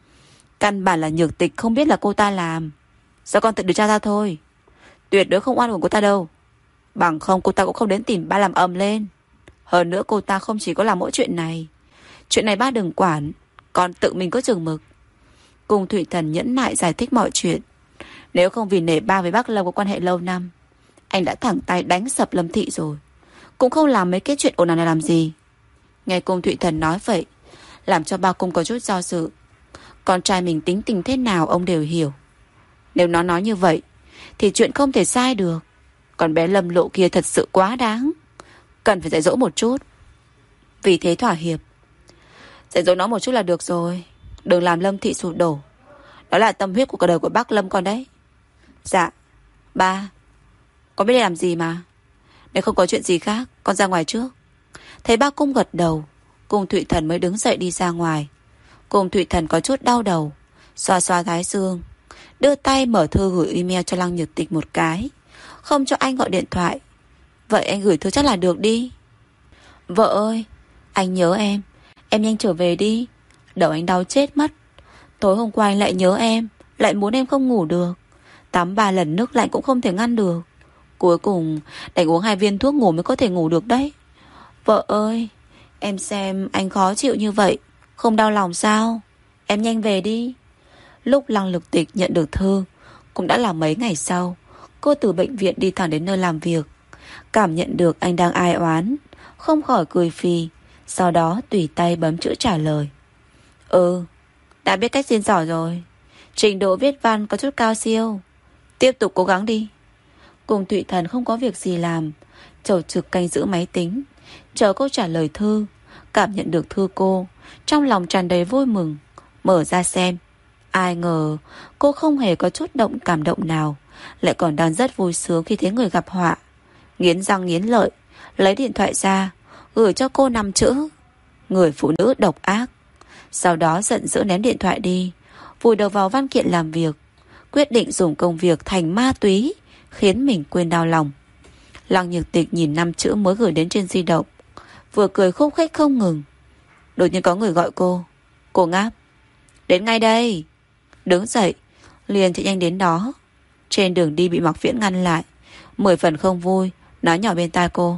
Căn bản là Nhược Tịch không biết là cô ta làm, do con tự điều tra ra thôi. Tuyệt đối không oan uổng cô ta đâu. Bằng không cô ta cũng không đến tìm ba làm ầm lên. Hơn nữa cô ta không chỉ có làm mỗi chuyện này. Chuyện này ba đừng quản, con tự mình có chừng mực. Cung Thụy Thần nhẫn nại giải thích mọi chuyện. Nếu không vì nể ba với bác Lâm có quan hệ lâu năm, anh đã thẳng tay đánh sập Lâm Thị rồi, cũng không làm mấy cái chuyện ồn ào này làm gì. Nghe Cung Thụy Thần nói vậy, làm cho ba Cung có chút do dự. Con trai mình tính tình thế nào ông đều hiểu. Nếu nó nói như vậy thì chuyện không thể sai được. Còn bé Lâm Lộ kia thật sự quá đáng, cần phải dạy dỗ một chút. Vì thế thỏa hiệp. Dạy dỗ nó một chút là được rồi, đừng làm Lâm Thị sụp đổ. Đó là tâm huyết của cả đời của bác Lâm con đấy. Dạ ba, con biết đi làm gì mà. Nếu không có chuyện gì khác, con ra ngoài trước. Thấy ba Cung gật đầu, Cung Thụy Thần mới đứng dậy đi ra ngoài. Cung Thụy Thần có chút đau đầu, xoa xoa thái dương, đưa tay mở thư gửi email cho Lăng Nhược Tịch một cái. Không cho anh gọi điện thoại. Vậy anh gửi thư chắc là được đi. Vợ ơi, anh nhớ em. Em nhanh trở về đi, đầu anh đau chết mất. Tối hôm qua anh lại nhớ em, lại muốn em không ngủ được. Tắm ba lần nước lạnh cũng không thể ngăn được. Cuối cùng đành uống hai viên thuốc ngủ mới có thể ngủ được đấy. Vợ ơi, em xem anh khó chịu như vậy, không đau lòng sao? Em nhanh về đi. Lúc Lăng Lực Tịch nhận được thư cũng đã là mấy ngày sau. Cô từ bệnh viện đi thẳng đến nơi làm việc. Cảm nhận được anh đang ai oán, không khỏi cười phì. Sau đó tùy tay bấm chữ trả lời. Ừ, đã biết cách xin giỏi rồi. Trình độ viết văn có chút cao siêu. Tiếp tục cố gắng đi. Cùng Thụy Thần không có việc gì làm, chầu trực canh giữ máy tính, chờ cô trả lời thư. Cảm nhận được thư cô, trong lòng tràn đầy vui mừng. Mở ra xem. Ai ngờ cô không hề có chút động cảm động nào, lại còn đang rất vui sướng khi thấy người gặp họa. Nghiến răng nghiến lợi, lấy điện thoại ra, gửi cho cô năm chữ: người phụ nữ độc ác. Sau đó giận dữ ném điện thoại đi, vùi đầu vào văn kiện làm việc, quyết định dùng công việc thành ma túy, khiến mình quên đau lòng. Lăng Nhược Tịch nhìn năm chữ mới gửi đến trên di động, vừa cười khúc khích không ngừng. Đột nhiên có người gọi cô. Cô ngáp. Đến ngay đây. Đứng dậy, liền chạy nhanh đến đó. Trên đường đi bị Mạc Viễn ngăn lại, mười phần không vui, nói nhỏ bên tai cô: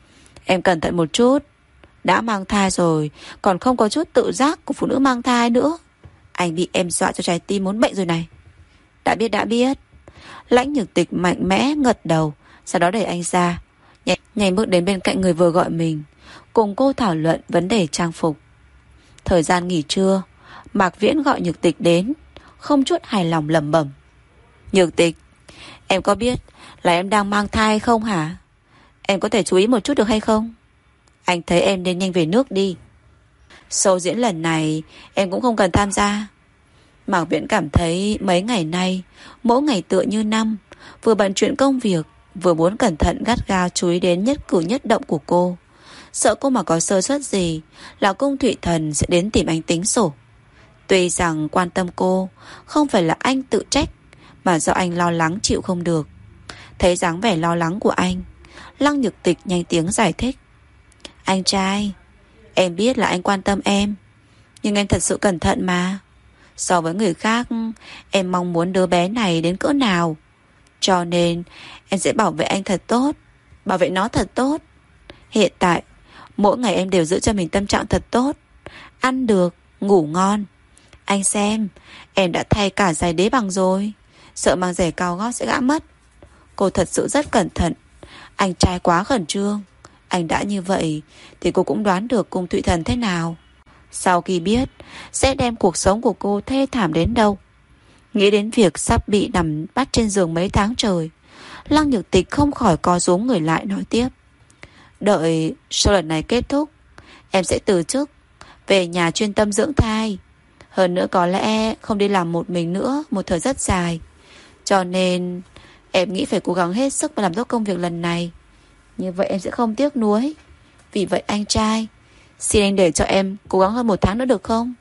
em cẩn thận một chút. Đã mang thai rồi, còn không có chút tự giác của phụ nữ mang thai nữa. Anh bị em dọa cho trái tim muốn bệnh rồi này. Đã biết đã biết. Lãnh Nhược Tịch mạnh mẽ gật đầu, sau đó đẩy anh ra, nhanh, nhanh bước đến bên cạnh người vừa gọi mình, cùng cô thảo luận vấn đề trang phục. Thời gian nghỉ trưa, Mạc Viễn gọi Nhược Tịch đến, không chút hài lòng lẩm bẩm: Nhược Tịch, em có biết là em đang mang thai không hả? Em có thể chú ý một chút được hay không? Anh thấy em nên nhanh về nước đi. Show diễn lần này em cũng không cần tham gia. Mạc Viễn cảm thấy mấy ngày nay mỗi ngày tựa như năm, vừa bận chuyện công việc, vừa muốn cẩn thận gắt gao chú ý đến nhất cử nhất động của cô. Sợ cô mà có sơ suất gì là Cung Thụy Thần sẽ đến tìm anh tính sổ. Tuy rằng quan tâm cô không phải là anh tự trách, mà do anh lo lắng chịu không được. Thấy dáng vẻ lo lắng của anh, Lăng Nhược Tịch nhanh tiếng giải thích: anh trai, em biết là anh quan tâm em, nhưng em thật sự cẩn thận mà. So với người khác, em mong muốn đứa bé này đến cỡ nào, cho nên em sẽ bảo vệ anh thật tốt, bảo vệ nó thật tốt. Hiện tại mỗi ngày em đều giữ cho mình tâm trạng thật tốt, ăn được, ngủ ngon. Anh xem, em đã thay cả giày đế bằng rồi, sợ mang giày cao gót sẽ gã mất. Cô thật sự rất cẩn thận. Anh trai quá khẩn trương. Anh đã như vậy thì cô cũng đoán được Cung Thụy Thần thế nào. Sau khi biết sẽ đem cuộc sống của cô thê thảm đến đâu, nghĩ đến việc sắp bị nằm bắt trên giường mấy tháng trời, Lăng Nhược Tịch không khỏi co rúm người lại nói tiếp: đợi sau lần này kết thúc, em sẽ từ chức, về nhà chuyên tâm dưỡng thai. Hơn nữa có lẽ không đi làm một mình nữa một thời rất dài. Cho nên em nghĩ phải cố gắng hết sức và làm tốt công việc lần này. Như vậy em sẽ không tiếc nuối. Vì vậy anh trai, xin anh để cho em cố gắng hơn một tháng nữa được không?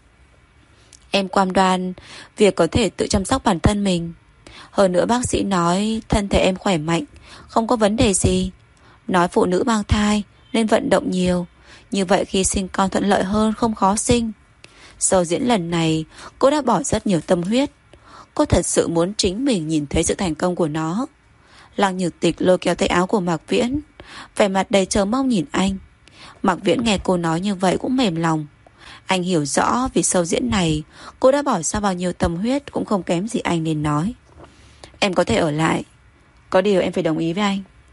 Em cam đoan việc có thể tự chăm sóc bản thân mình. Hơn nữa bác sĩ nói thân thể em khỏe mạnh, không có vấn đề gì. Nói phụ nữ mang thai nên vận động nhiều, như vậy khi sinh con thuận lợi hơn, không khó sinh. Sau diễn lần này, cô đã bỏ rất nhiều tâm huyết. Cô thật sự muốn chính mình nhìn thấy sự thành công của nó. Lăng Nhược Tịch lôi kéo tay áo của Mạc Viễn, vẻ mặt đầy chờ mong nhìn anh. Mạc Viễn nghe cô nói như vậy cũng mềm lòng. Anh hiểu rõ vì show diễn này cô đã bỏ ra bao nhiêu tâm huyết, cũng không kém gì anh nên nói: em có thể ở lại, có điều em phải đồng ý với anh.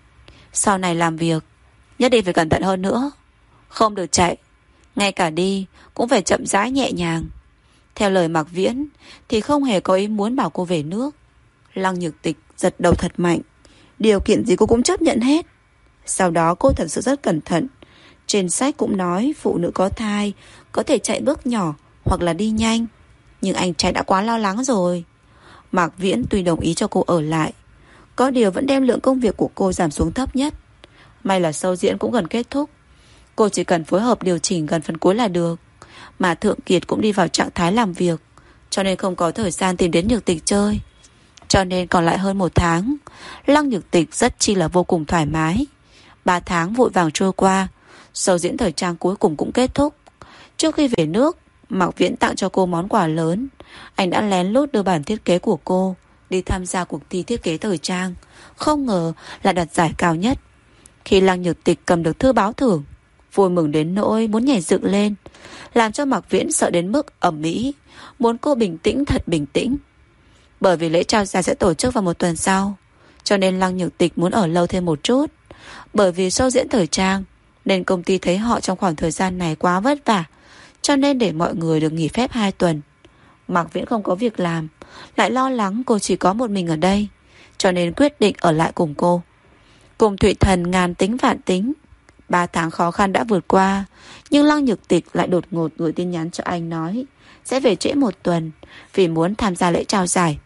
Sau này làm việc nhất định phải cẩn thận hơn nữa. Không được chạy, ngay cả đi cũng phải chậm rãi nhẹ nhàng. Theo lời Mạc Viễn thì không hề có ý muốn bảo cô về nước. Lăng Nhược Tịch giật đầu thật mạnh. Điều kiện gì cô cũng chấp nhận hết. Sau đó cô thật sự rất cẩn thận. Trên sách cũng nói phụ nữ có thai có thể chạy bước nhỏ hoặc là đi nhanh. Nhưng anh trai đã quá lo lắng rồi. Mạc Viễn tuy đồng ý cho cô ở lại, có điều vẫn đem lượng công việc của cô giảm xuống thấp nhất. May là show diễn cũng gần kết thúc. Cô chỉ cần phối hợp điều chỉnh gần phần cuối là được. Mà Thượng Kiệt cũng đi vào trạng thái làm việc, cho nên không có thời gian tìm đến Nhược Tịch chơi. Cho nên còn lại hơn một tháng, Lăng Nhược Tịch rất chi là vô cùng thoải mái. Ba tháng vội vàng trôi qua, show diễn thời trang cuối cùng cũng kết thúc. Trước khi về nước, Mạc Viễn tặng cho cô món quà lớn. Anh đã lén lút đưa bản thiết kế của cô đi tham gia cuộc thi thiết kế thời trang. Không ngờ là đạt giải cao nhất. Khi Lăng Nhược Tịch cầm được thư báo thưởng, vui mừng đến nỗi muốn nhảy dựng lên, làm cho Mạc Viễn sợ đến mức ầm ĩ, muốn cô bình tĩnh thật bình tĩnh. Bởi vì lễ trao giải sẽ tổ chức vào một tuần sau, cho nên Lăng Nhược Tịch muốn ở lâu thêm một chút. Bởi vì show diễn thời trang nên công ty thấy họ trong khoảng thời gian này quá vất vả, cho nên để mọi người được nghỉ phép hai tuần. Mạc Viễn không có việc làm, lại lo lắng cô chỉ có một mình ở đây, cho nên quyết định ở lại cùng cô. Cùng Thụy Thần ngàn tính vạn tính, ba tháng khó khăn đã vượt qua, nhưng Lăng Nhược Tịch lại đột ngột gửi tin nhắn cho anh nói sẽ về trễ một tuần vì muốn tham gia lễ trao giải.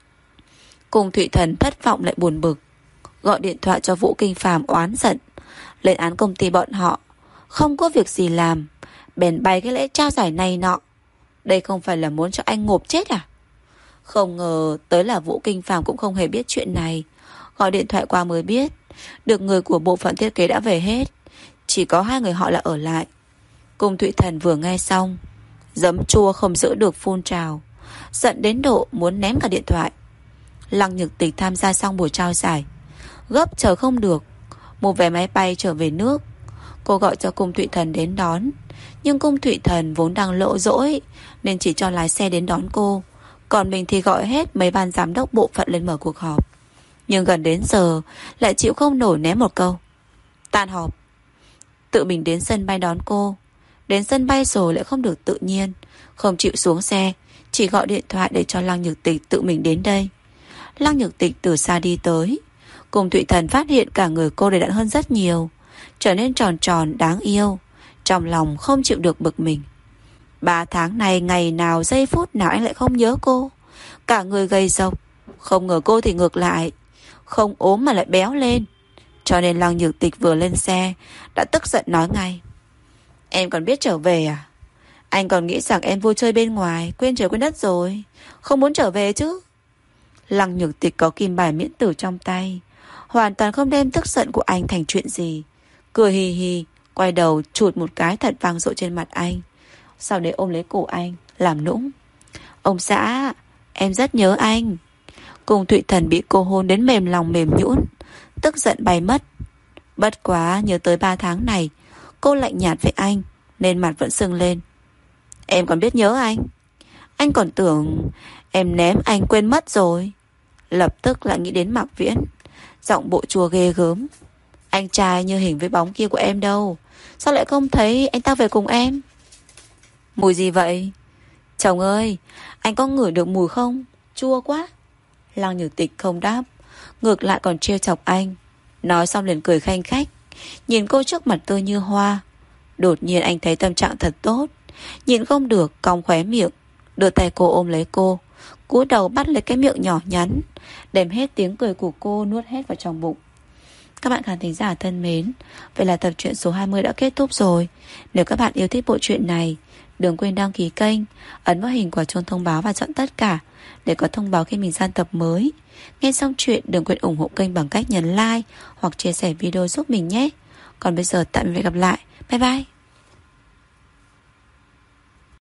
Cùng Thụy Thần thất vọng lại buồn bực, gọi điện thoại cho Vũ Kinh Phàm oán giận, lên án công ty bọn họ không có việc gì làm, bèn bày cái lễ trao giải này nọ. Đây không phải là muốn cho anh ngộp chết à? Không ngờ tới là Vũ Kinh Phàm cũng không hề biết chuyện này. Gọi điện thoại qua mới biết được người của bộ phận thiết kế đã về hết, chỉ có hai người họ là ở lại. Cùng Thụy Thần vừa nghe xong, giấm chua không giữ được phun trào, giận đến độ muốn ném cả điện thoại. Lăng Nhược Tịch tham gia xong buổi trao giải, gấp chờ không được, mua vé máy bay trở về nước. Cô gọi cho Cung Thụy Thần đến đón, nhưng Cung Thụy Thần vốn đang lộ dỗi nên chỉ cho lái xe đến đón cô, còn mình thì gọi hết mấy ban giám đốc bộ phận lên mở cuộc họp. Nhưng gần đến giờ lại chịu không nổi ném một câu tan họp. Tự mình đến sân bay đón cô. Đến sân bay rồi lại không được tự nhiên, không chịu xuống xe, chỉ gọi điện thoại để cho Lăng Nhược Tịch tự mình đến đây. Lăng Nhược Tịch từ xa đi tới, Cùng Thụy Thần phát hiện cả người cô đầy đặn hơn rất nhiều, trở nên tròn tròn đáng yêu. Trong lòng không chịu được bực mình. Ba tháng này ngày nào giây phút nào anh lại không nhớ cô. Cả người gầy rộc, không ngờ cô thì ngược lại, không ốm mà lại béo lên. Cho nên Lăng Nhược Tịch vừa lên xe đã tức giận nói ngay: em còn biết trở về à? Anh còn nghĩ rằng em vui chơi bên ngoài, quên trời quên đất rồi, không muốn trở về chứ? Lăng Nhược Tịch có kim bài miễn tử trong tay, hoàn toàn không đem tức giận của anh thành chuyện gì. Cười hì hì, quay đầu chụt một cái thật vang dội trên mặt anh, sau đấy ôm lấy cổ anh làm nũng: ông xã, em rất nhớ anh. Cùng Thụy Thần bị cô hôn đến mềm lòng mềm nhũn, tức giận bay mất. Bất quá nhớ tới ba tháng này cô lạnh nhạt với anh nên mặt vẫn sưng lên. Em còn biết nhớ anh? Anh còn tưởng em ném anh quên mất rồi. Lập tức lại nghĩ đến Mạc Viễn, giọng bộ chua ghê gớm: anh trai như hình với bóng kia của em đâu, sao lại không thấy anh ta về cùng em? Mùi gì vậy? Chồng ơi, anh có ngửi được mùi không? Chua quá. Lăng Nhược Tịch không đáp, ngược lại còn trêu chọc anh. Nói xong liền cười khanh khách, nhìn cô trước mặt tươi như hoa. Đột nhiên anh thấy tâm trạng thật tốt, nhìn không được cong khóe miệng, đưa tay cô ôm lấy cô, cúi đầu bắt lấy cái miệng nhỏ nhắn, đem hết tiếng cười của cô nuốt hết vào trong bụng. Các bạn khán thính giả thân mến, vậy là tập truyện số hai mươi đã kết thúc rồi. Nếu các bạn yêu thích bộ truyện này, đừng quên đăng ký kênh, ấn vào hình quả chuông thông báo và chọn tất cả để có thông báo khi mình ra tập mới. Nghe xong chuyện đừng quên ủng hộ kênh bằng cách nhấn like hoặc chia sẻ video giúp mình nhé. Còn bây giờ tạm biệt và gặp lại. Bye bye.